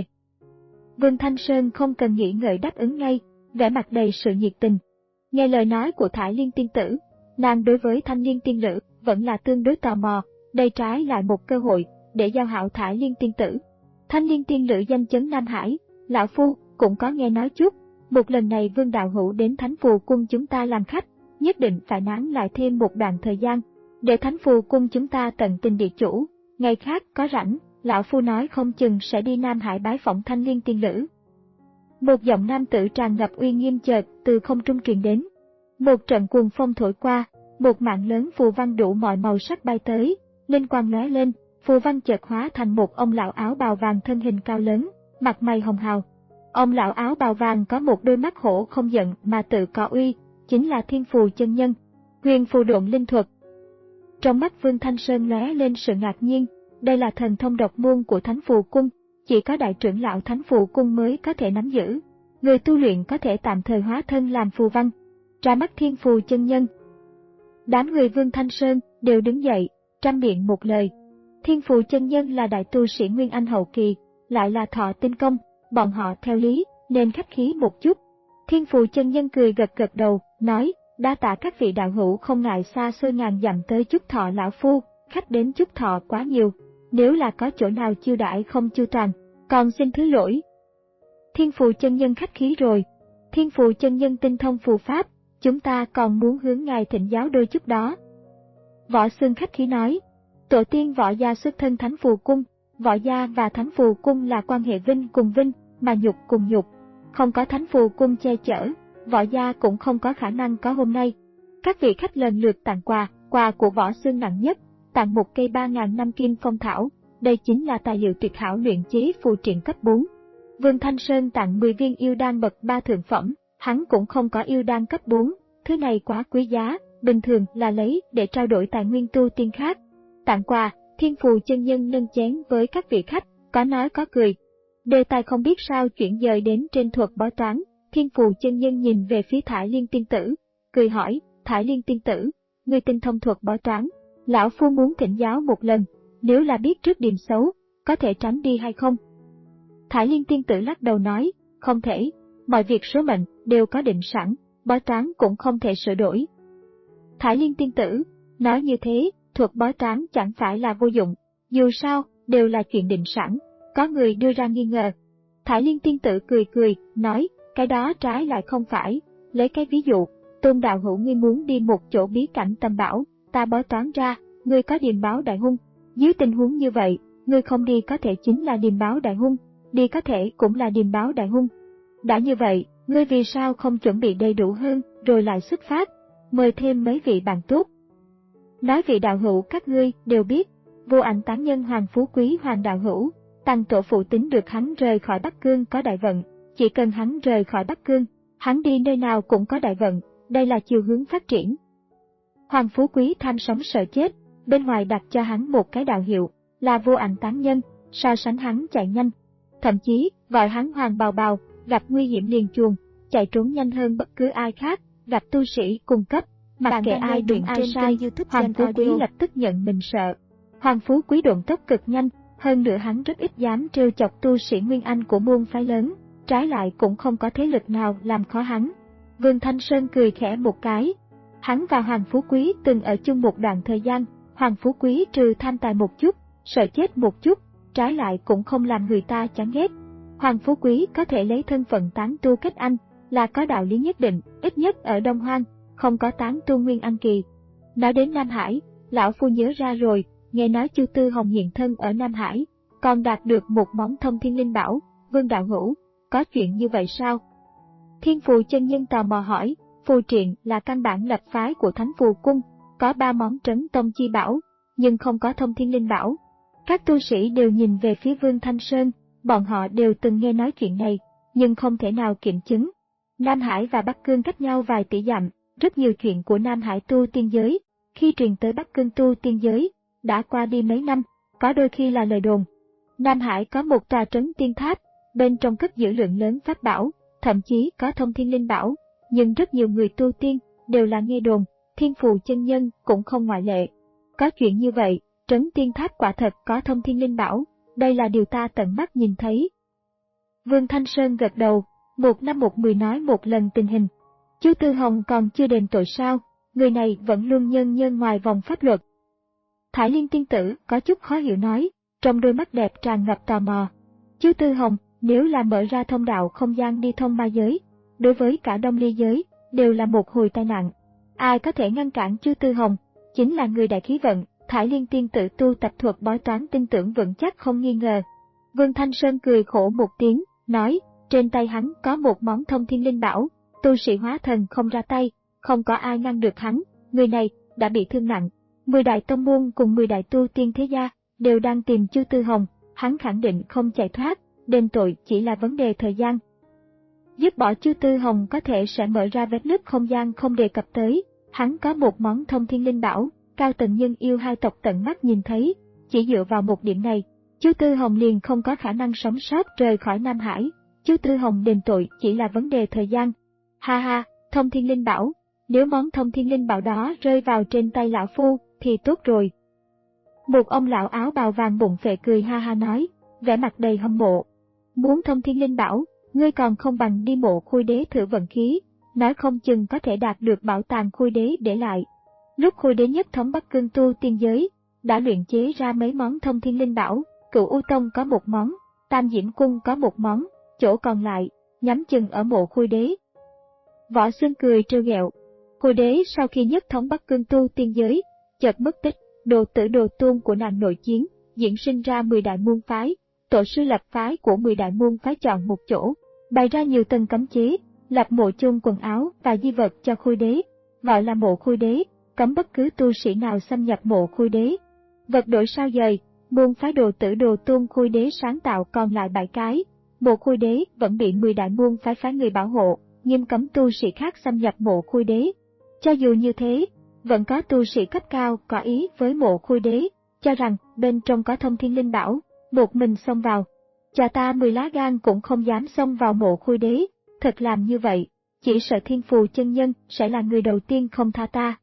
Vương Thanh Sơn không cần nghĩ ngợi đáp ứng ngay, vẻ mặt đầy sự nhiệt tình. Nghe lời nói của Thải Liên tiên tử, nàng đối với Thanh Liên tiên nữ vẫn là tương đối tò mò, đây trái lại một cơ hội để giao hảo Thải Liên tiên tử. Thanh Liên tiên nữ danh chấn Nam Hải, lão phu cũng có nghe nói chút, một lần này Vương đạo hữu đến Thánh Phù cung chúng ta làm khách, nhất định phải nán lại thêm một đoạn thời gian, để Thánh Phù cung chúng ta tận tình địa chủ, ngày khác có rảnh, lão phu nói không chừng sẽ đi Nam Hải bái phỏng Thanh Liên tiên nữ. Một giọng nam tử tràn ngập uy nghiêm chợt từ không trung truyền đến. Một trận cuồng phong thổi qua, một mạng lớn phù văn đủ mọi màu sắc bay tới, linh quang lóe lên, phù văn chợt hóa thành một ông lão áo bào vàng thân hình cao lớn, mặt mày hồng hào. Ông lão áo bào vàng có một đôi mắt hổ không giận mà tự có uy, chính là Thiên Phù chân nhân, Huyền Phù Độn linh thuật. Trong mắt Vương Thanh Sơn lóe lên sự ngạc nhiên, đây là thần thông độc môn của Thánh Phù cung, chỉ có đại trưởng lão Thánh Phù cung mới có thể nắm giữ. Người tu luyện có thể tạm thời hóa thân làm phù văn, ra mắt Thiên Phù chân nhân. Đám người Vương Thanh Sơn đều đứng dậy, trăm miệng một lời. Thiên Phù chân nhân là đại tu sĩ Nguyên Anh hậu kỳ, lại là thọ tinh công, bọn họ theo lý nên khách khí một chút. Thiên Phù chân nhân cười gật gật đầu, nói: đa tạ các vị đạo hữu không ngại xa xôi ngàn dặm tới chúc thọ lão phu, khách đến chúc thọ quá nhiều, nếu là có chỗ nào chiêu đãi không chu toàn, còn xin thứ lỗi. Thiên Phù chân nhân khách khí rồi. Thiên Phù chân nhân tinh thông phù pháp, chúng ta còn muốn hướng ngài thỉnh giáo đôi chút đó. Võ Xương khách khí nói: tổ tiên Võ gia xuất thân Thánh Phù cung, Võ gia và Thánh Phù cung là quan hệ vinh cùng vinh, mà nhục cùng nhục. Không có Thánh Phù cung che chở, Võ gia cũng không có khả năng có hôm nay. Các vị khách lần lượt tặng quà, quà của Võ Xương nặng nhất, tặng một cây ba ngàn năm kim phong thảo, đây chính là tài liệu tuyệt hảo luyện chế phù triện cấp bốn. Vương Thanh Sơn tặng mười viên yêu đan bậc ba thượng phẩm, hắn cũng không có yêu đan cấp bốn, thứ này quá quý giá, bình thường là lấy để trao đổi tài nguyên tu tiên khác. Tặng quà, Thiên Phù chân nhân nâng chén với các vị khách, có nói có cười. Đề tài không biết sao chuyển dời đến trên thuật bói toán, Thiên Phù chân nhân nhìn về phía Thải Liên tiên tử, cười hỏi: Thải Liên tiên tử, ngươi tinh thông thuật bói toán, lão phu muốn thỉnh giáo một lần, nếu là biết trước điểm xấu, có thể tránh đi hay không? Thải Liên tiên tử lắc đầu nói: không thể, mọi việc số mệnh đều có định sẵn, bói toán cũng không thể sửa đổi. Thải Liên tiên tử, nói như thế, thuật bói toán chẳng phải là vô dụng, dù sao, đều là chuyện định sẵn. Có người đưa ra nghi ngờ. Thải Liên tiên tử cười cười, nói: cái đó trái lại không phải, lấy cái ví dụ, Tôn đạo hữu ngươi muốn đi một chỗ bí cảnh tầm bảo, ta bói toán ra, ngươi có điềm báo đại hung. Dưới tình huống như vậy, ngươi không đi có thể chính là điềm báo đại hung, đi có thể cũng là điềm báo đại hung. Đã như vậy, ngươi vì sao không chuẩn bị đầy đủ hơn, rồi lại xuất phát, mời thêm mấy vị bạn tốt. Nói vị đạo hữu các ngươi đều biết, vô ảnh tán nhân Hoàng Phú Quý Hoàng đạo hữu, Tăng tổ phụ tính được hắn rời khỏi Bắc Cương có đại vận, chỉ cần hắn rời khỏi Bắc Cương, hắn đi nơi nào cũng có đại vận, đây là chiều hướng phát triển. Hoàng Phú Quý tham sống sợ chết, bên ngoài đặt cho hắn một cái đạo hiệu là vô ảnh tán nhân, so sánh hắn chạy nhanh. Thậm chí, gọi hắn Hoàng Bào Bào, gặp nguy hiểm liền chuồn, chạy trốn nhanh hơn bất cứ ai khác, gặp tu sĩ cùng cấp, mặc kệ ai đúng ai sai, Hoàng Phú Quý lập tức nhận mình sợ. Hoàng Phú Quý độn tốc cực nhanh, hơn nữa hắn rất ít dám trêu chọc tu sĩ Nguyên Anh của môn phái lớn, trái lại cũng không có thế lực nào làm khó hắn. Vương Thanh Sơn cười khẽ một cái. Hắn và Hoàng Phú Quý từng ở chung một đoạn thời gian, Hoàng Phú Quý trừ tham tài một chút, sợ chết một chút, trái lại cũng không làm người ta chán ghét. Hoàng Phú Quý có thể lấy thân phận tán tu kết anh, là có đạo lý nhất định, ít nhất ở Đông Hoang, không có tán tu Nguyên Anh kỳ. Nói đến Nam Hải, lão phu nhớ ra rồi, nghe nói Chu Tư Hồng hiện thân ở Nam Hải, còn đạt được một món thông thiên linh bảo. Vương đạo hữu, có chuyện như vậy sao? Thiên Phù chân nhân tò mò hỏi. Phù triện là căn bản lập phái của Thánh Phù Cung, có ba món trấn tông chi bảo, nhưng không có thông thiên linh bảo. Các tu sĩ đều nhìn về phía Vương Thanh Sơn, bọn họ đều từng nghe nói chuyện này, nhưng không thể nào kiểm chứng. Nam Hải và Bắc Cương cách nhau vài tỷ dặm, rất nhiều chuyện của Nam Hải tu tiên giới, khi truyền tới Bắc Cương tu tiên giới, đã qua đi mấy năm, có đôi khi là lời đồn. Nam Hải có một tòa trấn tiên tháp, bên trong cất giữ lượng lớn pháp bảo, thậm chí có thông thiên linh bảo. Nhưng rất nhiều người tu tiên đều là nghe đồn, Thiên Phù chân nhân cũng không ngoại lệ. Có chuyện như vậy, trấn tiên tháp quả thật có thông thiên linh bảo, đây là điều ta tận mắt nhìn thấy. Vương Thanh Sơn gật đầu, một năm một mười nói một lần tình hình. Chu Tư Hồng còn chưa đền tội sao, người này vẫn luôn nhân nhân ngoài vòng pháp luật. Thải Liên tiên tử có chút khó hiểu nói, trong đôi mắt đẹp tràn ngập tò mò. Chu Tư Hồng, nếu là mở ra thông đạo không gian đi thông ma giới, đối với cả Đông Ly giới, đều là một hồi tai nạn. Ai có thể ngăn cản Chu Tư Hồng, chính là người đại khí vận. Thải Liên tiên tử tu tập thuật bói toán tin tưởng vững chắc không nghi ngờ. Vương Thanh Sơn cười khổ một tiếng, nói, trên tay hắn có một món thông thiên linh bảo, tu sĩ hóa thần không ra tay, không có ai ngăn được hắn, người này đã bị thương nặng. Mười đại tông môn cùng mười đại tu tiên thế gia đều đang tìm Chu Tư Hồng, hắn khẳng định không chạy thoát, đền tội chỉ là vấn đề thời gian. Dứt bỏ Chu Tư Hồng có thể sẽ mở ra vết nứt không gian không đề cập tới, hắn có một món thông thiên linh bảo, cao tầng nhân yêu hai tộc tận mắt nhìn thấy, chỉ dựa vào một điểm này, Chu Tư Hồng liền không có khả năng sống sót rời khỏi Nam Hải, Chu Tư Hồng đền tội chỉ là vấn đề thời gian. Ha ha, thông thiên linh bảo, nếu món thông thiên linh bảo đó rơi vào trên tay lão phu, thì tốt rồi. Một ông lão áo bào vàng bụng phệ cười ha ha nói, vẻ mặt đầy hâm mộ. Muốn thông thiên linh bảo, ngươi còn không bằng đi mộ Khôi Đế thử vận khí, nói không chừng có thể đạt được bảo tàng Khôi Đế để lại. Lúc Khôi Đế nhất thống Bắc Cương tu tiên giới, đã luyện chế ra mấy món thông thiên linh bảo, Cửu U Tông có một món, Tam Diễm Cung có một món, chỗ còn lại, nhắm chừng ở mộ Khôi Đế. Võ Xương cười trêu ghẹo. Khôi Đế sau khi nhất thống Bắc Cương tu tiên giới, chợt mất tích, đồ tử đồ tôn của nàng nội chiến, diễn sinh ra mười đại môn phái, tổ sư lập phái của mười đại môn phái chọn một chỗ, bày ra nhiều tầng cấm chế, lập mộ chôn quần áo và di vật cho Khôi Đế, gọi là mộ Khôi Đế, cấm bất cứ tu sĩ nào xâm nhập mộ Khôi Đế. Vật đổi sao dời, môn phái đồ tử đồ tôn Khôi Đế sáng tạo còn lại bảy cái, mộ Khôi Đế vẫn bị mười đại môn phái phái người bảo hộ, nghiêm cấm tu sĩ khác xâm nhập mộ Khôi Đế. Cho dù như thế, vẫn có tu sĩ cấp cao có ý với mộ Khôi Đế, cho rằng bên trong có thông thiên linh bảo, một mình xông vào. Chà ta mười lá gan cũng không dám xông vào mộ Khôi Đế, thật làm như vậy, chỉ sợ Thiên Phù chân nhân sẽ là người đầu tiên không tha ta.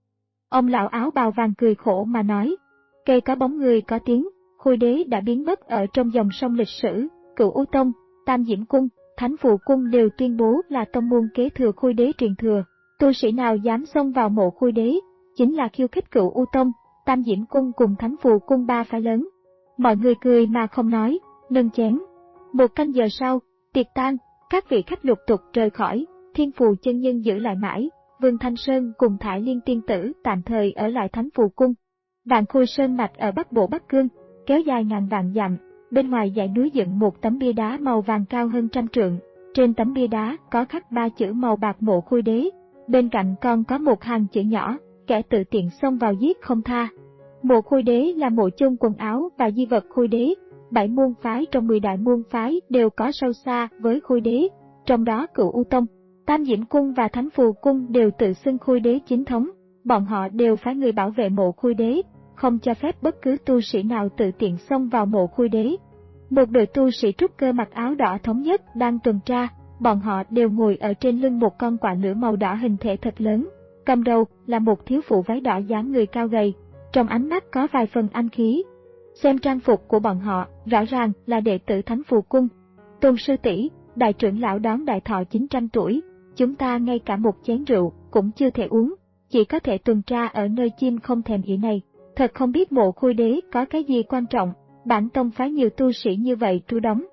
Ông lão áo bào vàng cười khổ mà nói, cây có bóng người có tiếng, Khôi Đế đã biến mất ở trong dòng sông lịch sử, Cửu U Tông, Tam Diễm Cung, Thánh Phù Cung đều tuyên bố là tông môn kế thừa Khôi Đế truyền thừa, tu sĩ nào dám xông vào mộ Khôi Đế, chính là khiêu khích Cửu U Tông, Tam Diễm Cung cùng Thánh Phù Cung ba phái lớn. Mọi người cười mà không nói, nâng chén. Một canh giờ sau, tiệc tan, các vị khách lục tục rời khỏi, Thiên Phù chân nhân giữ lại mãi, Vương Thanh Sơn cùng Thải Liên tiên tử tạm thời ở lại Thánh Phù Cung. Vạn Khôi Sơn mạch ở Bắc Bộ Bắc Cương, kéo dài ngàn vạn dặm, bên ngoài dãy núi dựng một tấm bia đá màu vàng cao hơn trăm trượng, trên tấm bia đá có khắc ba chữ màu bạc mộ Khôi Đế, bên cạnh còn có một hàng chữ nhỏ, kẻ tự tiện xông vào giết không tha. Mộ Khôi Đế là mộ chôn quần áo và di vật Khôi Đế, bảy môn phái trong mười đại môn phái đều có sâu xa với Khôi Đế, trong đó Cửu U Tông. Tam Diễm Cung và Thánh Phù Cung đều tự xưng Khui Đế chính thống, bọn họ đều phái người bảo vệ mộ Khui Đế, không cho phép bất cứ tu sĩ nào tự tiện xông vào mộ Khui Đế. Một đội tu sĩ trúc cơ mặc áo đỏ thống nhất đang tuần tra, bọn họ đều ngồi ở trên lưng một con quạ lửa màu đỏ hình thể thật lớn. Cầm đầu là một thiếu phụ váy đỏ dáng người cao gầy, trong ánh mắt có vài phần anh khí. Xem trang phục của bọn họ, rõ ràng là đệ tử Thánh Phù Cung. Tôn sư tỷ, đại trưởng lão đón đại thọ chín trăm tuổi, chúng ta ngay cả một chén rượu cũng chưa thể uống, chỉ có thể tuần tra ở nơi chim không thèm ỉa này. Thật không biết mộ Khui Đế có cái gì quan trọng, bản tông phái nhiều tu sĩ như vậy tru đóng.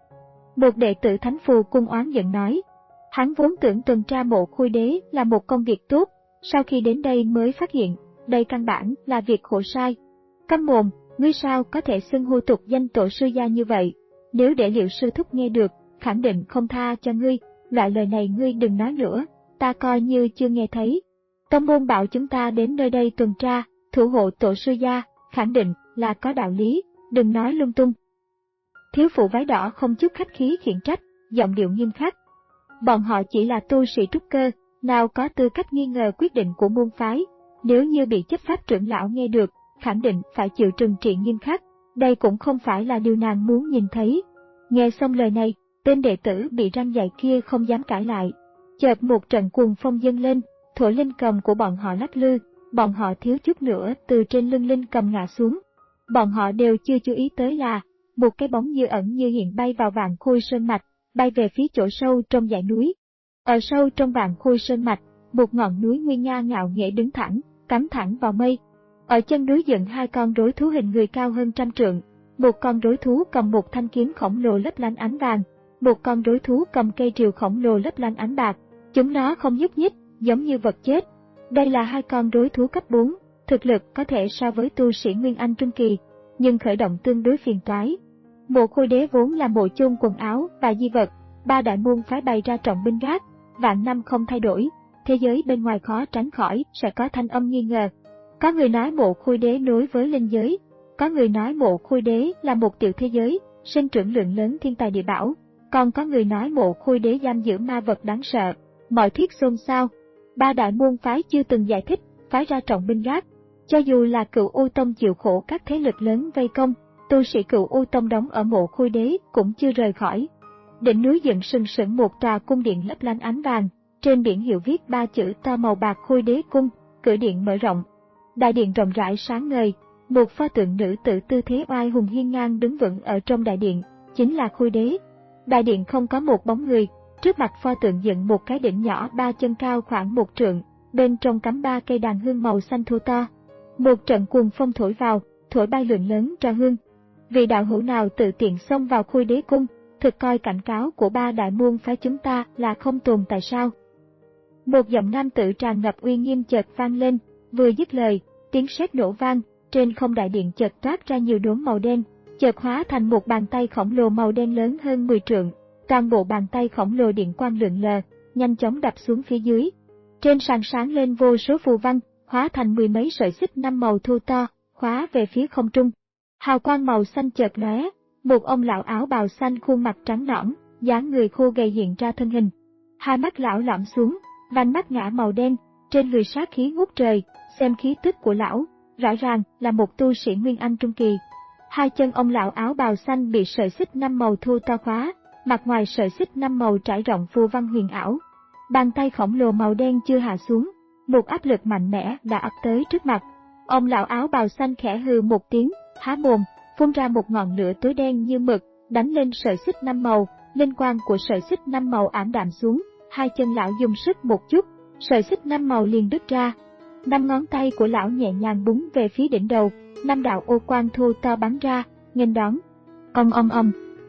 Một đệ tử Thánh Phù Cung oán giận nói, hắn vốn tưởng tuần tra mộ Khui Đế là một công việc tốt, sau khi đến đây mới phát hiện, đây căn bản là việc khổ sai. Câm mồm, ngươi sao có thể xưng hô tục danh tổ sư gia như vậy? Nếu để Liệu sư thúc nghe được, khẳng định không tha cho ngươi, loại lời này ngươi đừng nói nữa, ta coi như chưa nghe thấy. Tông môn bảo chúng ta đến nơi đây tuần tra, thủ hộ tổ sư gia, khẳng định là có đạo lý, đừng nói lung tung. Thiếu phụ váy đỏ không chút khách khí khiển trách, giọng điệu nghiêm khắc. Bọn họ chỉ là tu sĩ trúc cơ, nào có tư cách nghi ngờ quyết định của môn phái, nếu như bị chấp pháp trưởng lão nghe được, khẳng định phải chịu trừng trị nghiêm khắc, đây cũng không phải là điều nàng muốn nhìn thấy. Nghe xong lời này, tên đệ tử bị răng dạy kia không dám cãi lại. Chợt một trận cuồng phong dâng lên, thổi linh cầm của bọn họ lắc lư, bọn họ thiếu chút nữa từ trên lưng linh cầm ngã xuống. Bọn họ đều chưa chú ý tới là, một cái bóng như ẩn như hiện bay vào Vạn Khôi Sơn Mạch, bay về phía chỗ sâu trong dãy núi. Ở sâu trong Vạn Khôi Sơn Mạch, một ngọn núi nguy nga ngạo nghễ đứng thẳng, cắm thẳng vào mây. Ở chân núi dựng hai con rối thú hình người cao hơn trăm trượng, một con rối thú cầm một thanh kiếm khổng lồ lấp lánh ánh vàng, một con rối thú cầm cây rìu khổng lồ lấp lánh ánh bạc. Chúng nó không nhúc nhích, giống như vật chết. Đây là hai con rối thú cấp bốn, thực lực có thể so với tu sĩ Nguyên Anh Trung Kỳ, nhưng khởi động tương đối phiền toái. Mộ Khui Đế vốn là mộ chôn quần áo và di vật, ba đại môn phái bày ra trọng binh gác, vạn năm không thay đổi, thế giới bên ngoài khó tránh khỏi sẽ có thanh âm nghi ngờ. Có người nói mộ Khui Đế nối với linh giới, có người nói mộ Khui Đế là một tiểu thế giới, sinh trưởng lượng lớn thiên tài địa bảo, còn có người nói mộ Khui Đế giam giữ ma vật đáng sợ. Mọi thuyết xôn xao. Ba đại môn phái chưa từng giải thích, phái ra trọng binh gác. Cho dù là Cựu U Tông chịu khổ các thế lực lớn vây công, tu sĩ Cựu U Tông đóng ở mộ Khui Đế cũng chưa rời khỏi. Đỉnh núi dựng sừng sững một tòa cung điện lấp lánh ánh vàng, trên biển hiệu viết ba chữ to màu bạc Khui Đế Cung, cửa điện mở rộng. Đại điện rộng rãi sáng ngời, một pho tượng nữ tử tư thế oai hùng hiên ngang đứng vững ở trong đại điện, chính là Khui Đế. Đại điện không có một bóng người, trước mặt pho tượng dựng một cái đỉnh nhỏ ba chân cao khoảng một trượng, bên trong cắm ba cây đàn hương màu xanh thu to. Một trận cuồng phong thổi vào, thổi bay lượng lớn tro hương. Vì đạo hữu nào tự tiện xông vào Khui Đế Cung, thực coi cảnh cáo của ba đại môn phái chúng ta là không tồn tại sao? Một giọng nam tử tràn ngập uy nghiêm chợt vang lên, vừa dứt lời, tiếng sét nổ vang, trên không đại điện chợt toát ra nhiều đốm màu đen, chợt hóa thành một bàn tay khổng lồ màu đen lớn hơn mười trượng. Toàn bộ bàn tay khổng lồ điện quang lượn lờ, nhanh chóng đập xuống phía dưới. Trên sàn sáng lên vô số phù văn, hóa thành mười mấy sợi xích năm màu thu to, khóa về phía không trung. Hào quang màu xanh chợt lóe, một ông lão áo bào xanh khuôn mặt trắng nõn, dáng người khô gầy hiện ra thân hình. Hai mắt lão lõm xuống, vành mắt ngã màu đen, trên người sát khí ngút trời, xem khí tức của lão, rõ ràng là một tu sĩ Nguyên Anh Trung Kỳ. Hai chân ông lão áo bào xanh bị sợi xích năm màu thu to khóa, mặt ngoài sợi xích năm màu trải rộng phù văn huyền ảo. Bàn tay khổng lồ màu đen chưa hạ xuống, một áp lực mạnh mẽ đã ập tới trước mặt. Ông lão áo bào xanh khẽ hừ một tiếng, há mồm, phun ra một ngọn lửa tối đen như mực, đánh lên sợi xích năm màu. Linh quang của sợi xích năm màu ảm đạm xuống, hai chân lão dùng sức một chút, sợi xích năm màu liền đứt ra. Năm ngón tay của lão nhẹ nhàng búng về phía đỉnh đầu, năm đạo ô quang thu to bắn ra, nghênh đón. Ong ong ong.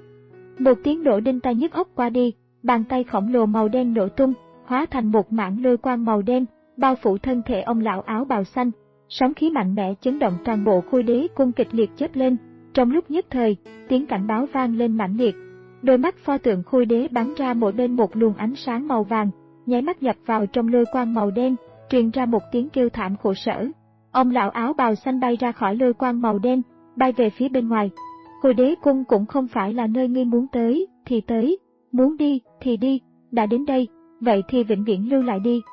Một tiếng nổ đinh tai nhức óc qua đi, bàn tay khổng lồ màu đen nổ tung, hóa thành một mảng lôi quang màu đen, bao phủ thân thể ông lão áo bào xanh. Sóng khí mạnh mẽ chấn động toàn bộ Khui Đế Cung kịch liệt chớp lên, trong lúc nhất thời, tiếng cảnh báo vang lên mãnh liệt. Đôi mắt pho tượng Khui Đế bắn ra mỗi bên một luồng ánh sáng màu vàng, nháy mắt nhập vào trong lôi quang màu đen, truyền ra một tiếng kêu thảm khổ sở. Ông lão áo bào xanh bay ra khỏi lôi quang màu đen, bay về phía bên ngoài. Khui Đế Cung cũng không phải là nơi ngươi muốn tới thì tới, muốn đi thì đi, đã đến đây, vậy thì vĩnh viễn lưu lại đi.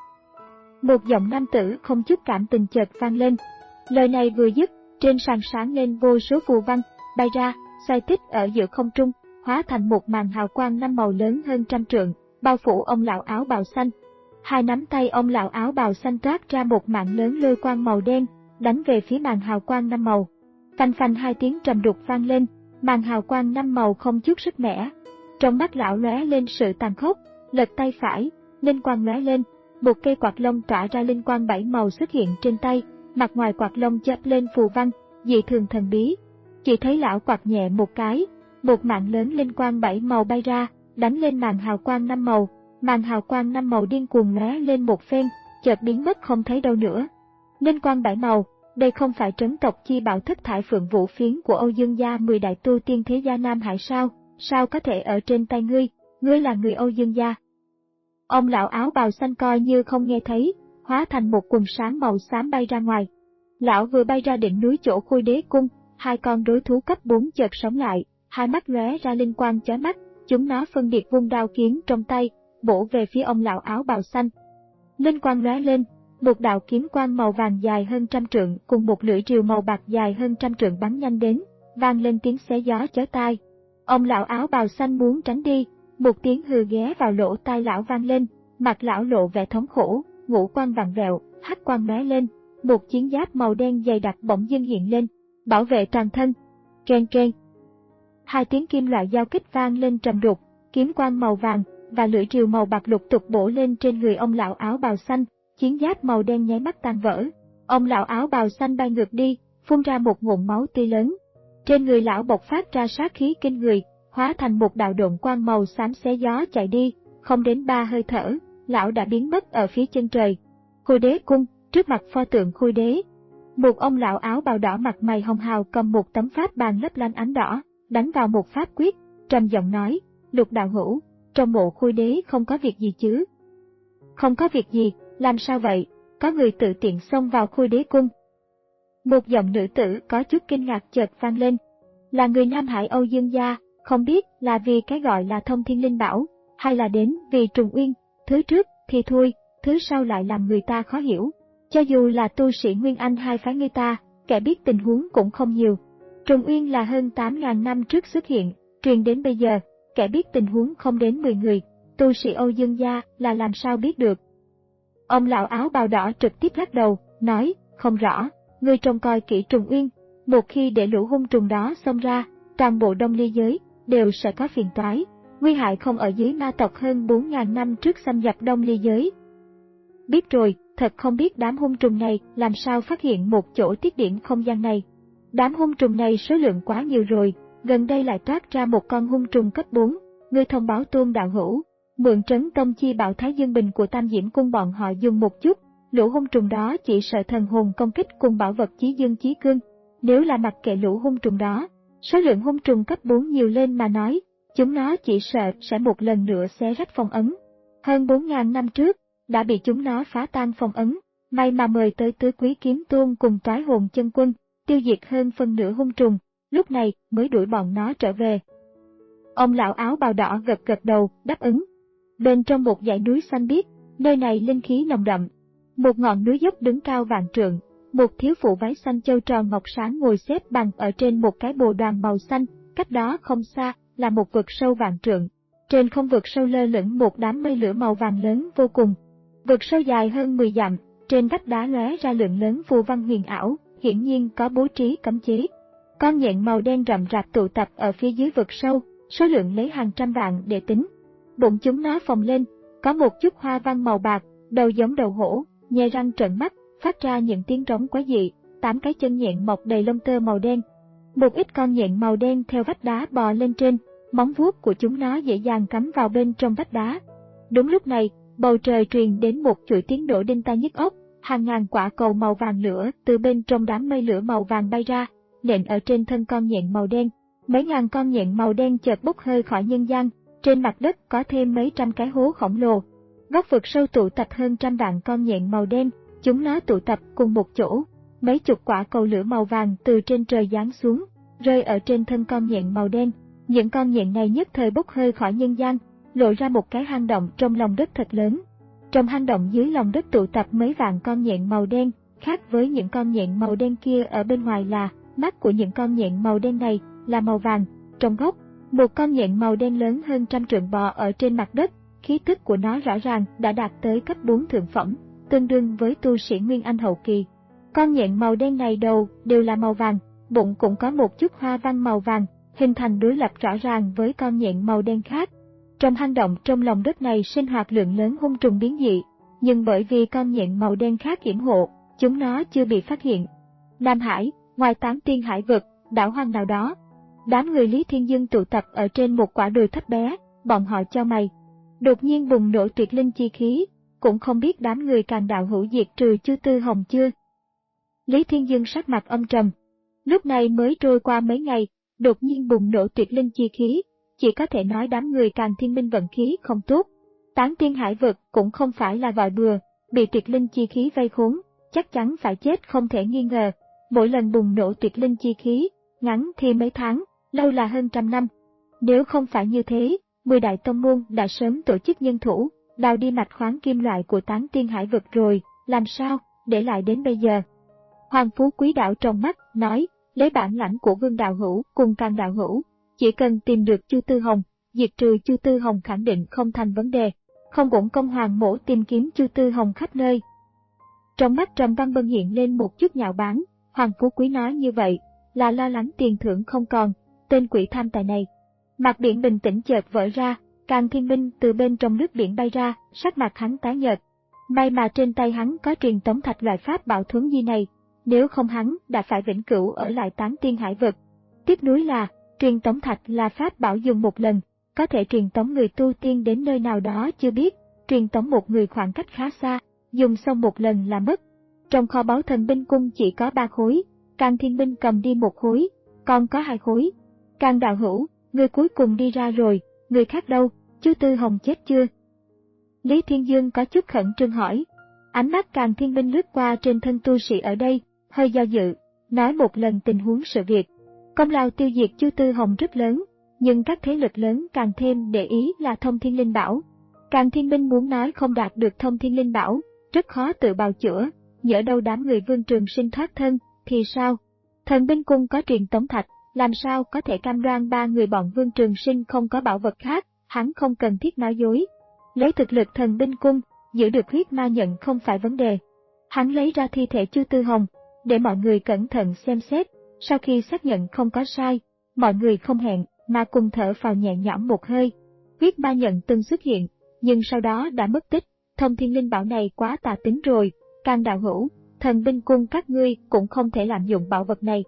Một giọng nam tử không chút cảm tình chợt vang lên. Lời này vừa dứt, trên sàn sáng lên vô số phù văn, bay ra, xoay tích ở giữa không trung, hóa thành một màn hào quang năm màu lớn hơn trăm trượng, bao phủ ông lão áo bào xanh. Hai nắm tay ông lão áo bào xanh toát ra một mạng lớn lôi quang màu đen, đánh về phía màn hào quang năm màu. Phanh phanh hai tiếng trầm đục vang lên, màn hào quang năm màu không chút sức mẻ. Trong mắt lão lóe lên sự tàn khốc, lật tay phải, linh quang lóe lên, một cây quạt lông tỏa ra linh quang bảy màu xuất hiện trên tay, mặt ngoài quạt lông chớp lên phù văn, dị thường thần bí. Chỉ thấy lão quạt nhẹ một cái, một mạng lớn linh quang bảy màu bay ra, đánh lên màn hào quang năm màu. Màn hào quang năm màu điên cuồng lóe lên một phen, chợt biến mất không thấy đâu nữa. Linh quang bảy màu, đây không phải trấn tộc chi bảo thất thải phượng vũ phiến của Âu Dương gia mười đại tu tiên thế gia Nam Hải sao? Sao có thể ở trên tay ngươi? Ngươi là người Âu Dương gia. Ông lão áo bào xanh coi như không nghe thấy, hóa thành một quần sáng màu xám bay ra ngoài. Lão vừa bay ra đỉnh núi chỗ Khôi Đế cung, hai con đối thú cấp bốn chợt sống lại, hai mắt lóe ra linh quang chói mắt, chúng nó phân biệt vung đao kiếm trong tay, bổ về phía ông lão áo bào xanh. Linh quang lóe lên, một đạo kiếm quang màu vàng dài hơn trăm trượng cùng một lưỡi rìu màu bạc dài hơn trăm trượng bắn nhanh đến, vang lên tiếng xé gió chói tai. Ông lão áo bào xanh muốn tránh đi, một tiếng hừ ghé vào lỗ tai lão vang lên, mặt lão lộ vẻ thống khổ, ngũ quan vặn vẹo, hắc quang lóe lên, một chiến giáp màu đen dày đặc bỗng dưng hiện lên, bảo vệ toàn thân. Keng keng. Hai tiếng kim loại giao kích vang lên trầm đục, kiếm quang màu vàng và lưỡi rìu màu bạc lục tục bổ lên trên người ông lão áo bào xanh, chiến giáp màu đen nháy mắt tan vỡ. Ông lão áo bào xanh bay ngược đi, phun ra một ngụm máu tươi lớn. Trên người lão bộc phát ra sát khí kinh người, hóa thành một đạo độn quang màu xám xé gió chạy đi, không đến ba hơi thở, lão đã biến mất ở phía chân trời. Khôi Đế cung, trước mặt pho tượng Khôi Đế, một ông lão áo bào đỏ mặt mày hồng hào cầm một tấm pháp bàn lấp lánh ánh đỏ, đánh vào một pháp quyết, trầm giọng nói: Lục đạo hữu, trong mộ Khôi Đế không có việc gì chứ? Không có việc gì, làm sao vậy? Có người tự tiện xông vào Khôi Đế cung. Một giọng nữ tử có chút kinh ngạc chợt vang lên. Là người Nam Hải Âu Dương gia, không biết là vì cái gọi là thông thiên linh bảo, hay là đến vì trùng uyên, thứ trước thì thôi, thứ sau lại làm người ta khó hiểu. Cho dù là tu sĩ Nguyên Anh hai phái người ta, kẻ biết tình huống cũng không nhiều. Trùng uyên là hơn tám nghìn năm trước xuất hiện, truyền đến bây giờ, kẻ biết tình huống không đến mười người, tu sĩ Âu Dương gia là làm sao biết được. Ông lão áo bào đỏ trực tiếp lắc đầu, nói: Không rõ, ngươi trông coi kỹ trùng uyên, một khi để lũ hung trùng đó xông ra, toàn bộ Đông Ly giới đều sẽ có phiền toái. Nguy hại không ở dưới ma tộc hơn bốn nghìn năm trước xâm nhập Đông Ly giới. Biết rồi, thật không biết đám hung trùng này làm sao phát hiện một chỗ tiết điển không gian này. Đám hung trùng này số lượng quá nhiều rồi, gần đây lại toát ra một con hung trùng cấp bốn, ngươi thông báo Tôn đạo hữu, mượn trấn tông chi bảo Thái Dương Bình của Tam Diễm cung bọn họ dùng một chút, lũ hung trùng đó chỉ sợ thần hồn công kích cùng bảo vật chí dương chí cương. Nếu là mặc kệ lũ hung trùng đó, số lượng hung trùng cấp bốn nhiều lên mà nói, chúng nó chỉ sợ sẽ một lần nữa xé rách phong ấn. Hơn bốn nghìn năm trước, đã bị chúng nó phá tan phong ấn, may mà mời tới tứ quý kiếm tôn cùng toái hồn chân quân, tiêu diệt hơn phân nửa hung trùng, lúc này mới đuổi bọn nó trở về. Ông lão áo bào đỏ gật gật đầu, đáp ứng. Bên trong một dãy núi xanh biếc, nơi này linh khí nồng đậm. Một ngọn núi dốc đứng cao vạn trượng, một thiếu phụ váy xanh châu tròn ngọc sáng ngồi xếp bằng ở trên một cái bồ đoàn màu xanh, cách đó không xa là một vực sâu vạn trượng. Trên không vực sâu lơ lửng một đám mây lửa màu vàng lớn vô cùng. Vực sâu dài hơn mười dặm, trên vách đá lóe ra lượng lớn phù văn huyền ảo, hiển nhiên có bố trí cấm chế. Con nhện màu đen rậm rạp tụ tập ở phía dưới vực sâu, số lượng lấy hàng trăm vạn để tính. Bụng chúng nó phồng lên, có một chút hoa văn màu bạc, đầu giống đầu hổ, nhè răng trợn mắt, phát ra những tiếng rống quái dị. Tám cái chân nhện mọc đầy lông tơ màu đen. Một ít con nhện màu đen theo vách đá bò lên trên, móng vuốt của chúng nó dễ dàng cắm vào bên trong vách đá. Đúng lúc này, bầu trời truyền đến một chuỗi tiếng nổ đinh tai nhức óc, hàng ngàn quả cầu màu vàng lửa từ bên trong đám mây lửa màu vàng bay ra, nện ở trên thân con nhện màu đen. Mấy ngàn con nhện màu đen chợt bốc hơi khỏi nhân gian, trên mặt đất có thêm mấy trăm cái hố khổng lồ. Góc vực sâu tụ tập hơn trăm vạn con nhện màu đen, chúng nó tụ tập cùng một chỗ. Mấy chục quả cầu lửa màu vàng từ trên trời giáng xuống, rơi ở trên thân con nhện màu đen. Những con nhện này nhất thời bốc hơi khỏi nhân gian, lộ ra một cái hang động trong lòng đất thật lớn. Trong hang động dưới lòng đất tụ tập mấy vạn con nhện màu đen, khác với những con nhện màu đen kia ở bên ngoài là, mắt của những con nhện màu đen này là màu vàng. Trong góc, một con nhện màu đen lớn hơn trăm trượng bò ở trên mặt đất, khí tức của nó rõ ràng đã đạt tới cấp bốn thượng phẩm, tương đương với tu sĩ Nguyên Anh hậu kỳ. Con nhện màu đen này đầu đều là màu vàng, bụng cũng có một chút hoa văn màu vàng, hình thành đối lập rõ ràng với con nhện màu đen khác. Trong hang động trong lòng đất này sinh hoạt lượng lớn hung trùng biến dị, nhưng bởi vì con nhện màu đen khác yểm hộ, chúng nó chưa bị phát hiện. Nam Hải, ngoài Tán Tiên Hải vực, đảo hoang nào đó. Đám người Lý Thiên Dương tụ tập ở trên một quả đồi thấp bé, bọn họ chau mày. Đột nhiên bùng nổ tuyệt linh chi khí, cũng không biết đám người Càn đạo hữu diệt trừ Chu Tư Hồng chưa. Lý Thiên Dương sắc mặt âm trầm. Lúc này mới trôi qua mấy ngày, đột nhiên bùng nổ tuyệt linh chi khí, chỉ có thể nói đám người Càn Thiên Minh vận khí không tốt. Tán Tiên Hải vực cũng không phải là vòi bừa, bị tuyệt linh chi khí vây khốn, chắc chắn phải chết không thể nghi ngờ. Mỗi lần bùng nổ tuyệt linh chi khí, ngắn thì mấy tháng, lâu là hơn trăm năm. Nếu không phải như thế, mười đại tông môn đã sớm tổ chức nhân thủ, đào đi mạch khoáng kim loại của Tán Tiên Hải vực rồi, làm sao để lại đến bây giờ. Hoàng Phú Quý đảo trong mắt, nói, lấy bản lãnh của Vương đạo hữu cùng Càn đạo hữu, chỉ cần tìm được Chu Tư Hồng, diệt trừ Chu Tư Hồng khẳng định không thành vấn đề, không uổng công Hoàng mỗ tìm kiếm Chu Tư Hồng khắp nơi. Trong mắt Trầm Văn Bân hiện lên một chút nhạo báng, Hoàng Phú Quý nói như vậy, là lo lắng tiền thưởng không còn, tên quỷ tham tài này. Mặt biển bình tĩnh chợt vỡ ra, Càn Thiên Minh từ bên trong nước biển bay ra, sắc mặt hắn tái nhợt. May mà trên tay hắn có truyền tống thạch loại pháp bảo thuấn di này, nếu không hắn đã phải vĩnh cửu ở lại Tán Tiên Hải vực. Tiếc nuối là, truyền tống thạch là pháp bảo dùng một lần, có thể truyền tống người tu tiên đến nơi nào đó chưa biết, truyền tống một người khoảng cách khá xa, dùng xong một lần là mất. Trong kho báu thần binh cung chỉ có ba khối, Càn Thiên Minh cầm đi một khối, còn có hai khối. Càn đạo hữu, người cuối cùng đi ra rồi, người khác đâu, Chu Tư Hồng chết chưa? Lý Thiên Dương có chút khẩn trương hỏi. Ánh mắt Càn Thiên Minh lướt qua trên thân tu sĩ ở đây, hơi do dự, nói một lần tình huống sự việc. Công lao tiêu diệt Chu Tư Hồng rất lớn, nhưng các thế lực lớn càng thêm để ý là Thông Thiên Linh Bảo. Càn Thiên Minh muốn nói không đạt được Thông Thiên Linh Bảo, rất khó tự bào chữa, nhỡ đâu đám người Vương Trường Sinh thoát thân, thì sao? Thần binh cung có truyền tống thạch, làm sao có thể cam đoan ba người bọn Vương Trường Sinh không có bảo vật khác, hắn không cần thiết nói dối. Lấy thực lực thần binh cung, giữ được huyết ma nhận không phải vấn đề. Hắn lấy ra thi thể Chu Tư Hồng, để mọi người cẩn thận xem xét, sau khi xác nhận không có sai, mọi người không hẹn mà cùng thở phào nhẹ nhõm một hơi. Huyết ma nhận từng xuất hiện, nhưng sau đó đã mất tích, Thông Thiên Linh Bảo này quá tà tính rồi, Càn đạo hữu, thần binh cung các ngươi cũng không thể lạm dụng bảo vật này.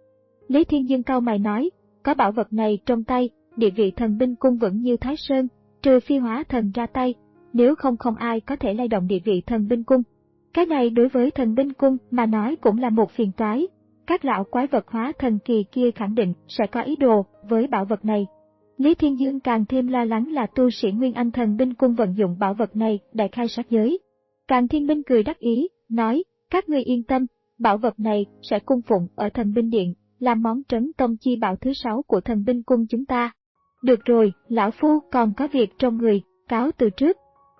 Lý Thiên Dương cau mày nói, có bảo vật này trong tay, địa vị thần binh cung vững như Thái Sơn, trừ phi hóa thần ra tay, nếu không không ai có thể lay động địa vị thần binh cung. Cái này đối với thần binh cung mà nói cũng là một phiền toái. Các lão quái vật hóa thần kỳ kia khẳng định sẽ có ý đồ với bảo vật này. Lý Thiên Dương càng thêm lo lắng là tu sĩ Nguyên Anh thần binh cung vận dụng bảo vật này đại khai sát giới. Càn Thiên Minh cười đắc ý, nói, các ngươi yên tâm, bảo vật này sẽ cung phụng ở thần binh điện, làm món trấn tông chi bảo thứ sáu của thần binh cung chúng ta. Được rồi, lão phu còn có việc trong người, cáo từ trước.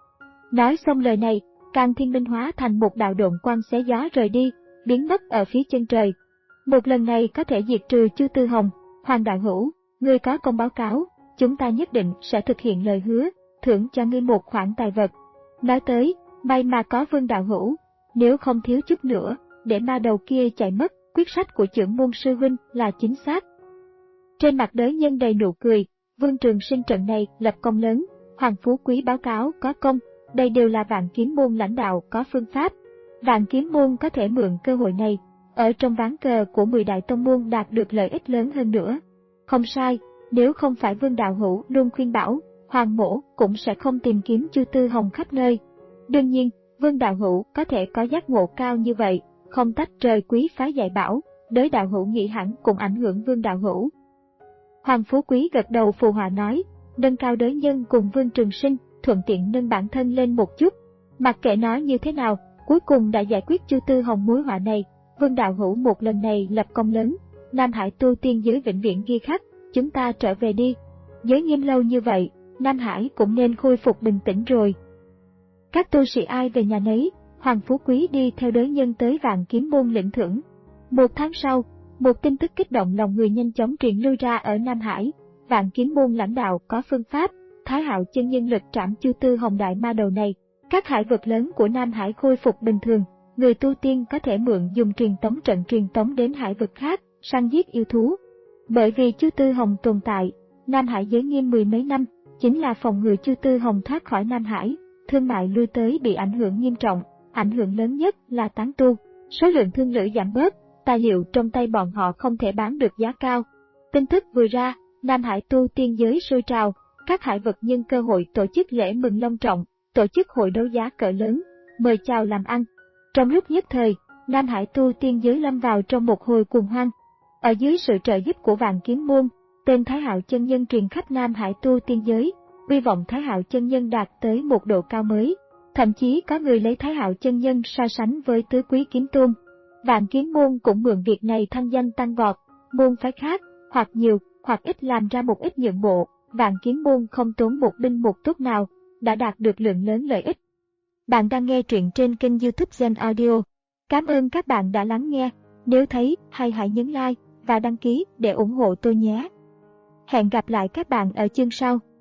Nói xong lời này, Càn Thiên Minh hóa thành một đạo độn quang xé gió rời đi, biến mất ở phía chân trời. Một lần này có thể diệt trừ Chu Tư Hồng, Hoàng đạo hữu, ngươi có công báo cáo, chúng ta nhất định sẽ thực hiện lời hứa, thưởng cho ngươi một khoản tài vật. Nói tới, may mà có Vương đạo hữu, nếu không thiếu chút nữa, để ma đầu kia chạy mất, quyết sách của trưởng môn sư huynh là chính xác. Trên mặt đới nhân đầy nụ cười, Vương Trường Sinh trận này lập công lớn, Hoàng Phú Quý báo cáo có công, đây đều là Vạn Kiếm môn lãnh đạo có phương pháp. Vạn Kiếm môn có thể mượn cơ hội này, ở trong ván cờ của mười đại tông môn đạt được lợi ích lớn hơn nữa. Không sai, nếu không phải Vương đạo hữu luôn khuyên bảo, Hoàng mỗ cũng sẽ không tìm kiếm Chu Tư Hồng khắp nơi. Đương nhiên, Vương đạo hữu có thể có giác ngộ cao như vậy, không tách rời quý phái dạy bảo, đới đạo hữu nghĩ hẳn cũng ảnh hưởng Vương đạo hữu. Hoàng Phú Quý gật đầu phù hòa nói, nâng cao đới nhân cùng Vương Trường Sinh, thuận tiện nâng bản thân lên một chút. Mặc kệ nói như thế nào, cuối cùng đã giải quyết Chu Tư Hồng mối họa này. Vương đạo hữu một lần này lập công lớn, Nam Hải tu tiên giới vĩnh viễn ghi khắc, chúng ta trở về đi. Giới nghiêm lâu như vậy, Nam Hải cũng nên khôi phục bình tĩnh rồi. Các tu sĩ ai về nhà nấy, Hoàng Phú Quý đi theo đới nhân tới Vạn Kiếm Môn lĩnh thưởng. Một tháng sau, một tin tức kích động lòng người nhanh chóng truyền lưu ra ở Nam Hải. Vạn Kiếm Môn lãnh đạo có phương pháp, Thái Hạo chân nhân lực trảm Chu Tư Hồng đại ma đầu này. Các hải vực lớn của Nam Hải khôi phục bình thường, người tu tiên có thể mượn dùng truyền tống trận truyền tống đến hải vực khác, săn giết yêu thú. Bởi vì Chu Tư Hồng tồn tại, Nam Hải giới nghiêm mười mấy năm, chính là phòng ngừa Chu Tư Hồng thoát khỏi Nam Hải, thương mại lui tới bị ảnh hưởng nghiêm trọng, ảnh hưởng lớn nhất là tán tu, số lượng thương lữ giảm bớt, tài liệu trong tay bọn họ không thể bán được giá cao. Tin tức vừa ra, Nam Hải tu tiên giới sôi trào, các hải vực nhân cơ hội tổ chức lễ mừng long trọng, tổ chức hội đấu giá cỡ lớn, mời chào làm ăn. Trong lúc nhất thời, Nam Hải tu tiên giới lâm vào trong một hồi cuồng hoang. Ở dưới sự trợ giúp của Vạn Kiếm Môn, tên Thái Hạo chân nhân truyền khắp Nam Hải tu tiên giới, uy vọng Thái Hạo chân nhân đạt tới một độ cao mới. Thậm chí có người lấy Thái Hạo chân nhân so sánh với Tứ Quý Kiếm Tôn. Vạn Kiếm Môn cũng mượn việc này thanh danh tăng vọt, môn phái khác, hoặc nhiều, hoặc ít làm ra một ít nhượng bộ. Vạn Kiếm Môn không tốn một binh một tốt nào, đã đạt được lượng lớn lợi ích. Bạn đang nghe truyện trên kênh YouTube Zen Audio. Cảm ơn các bạn đã lắng nghe. Nếu thấy hay hãy nhấn like và đăng ký để ủng hộ tôi nhé. Hẹn gặp lại các bạn ở chương sau.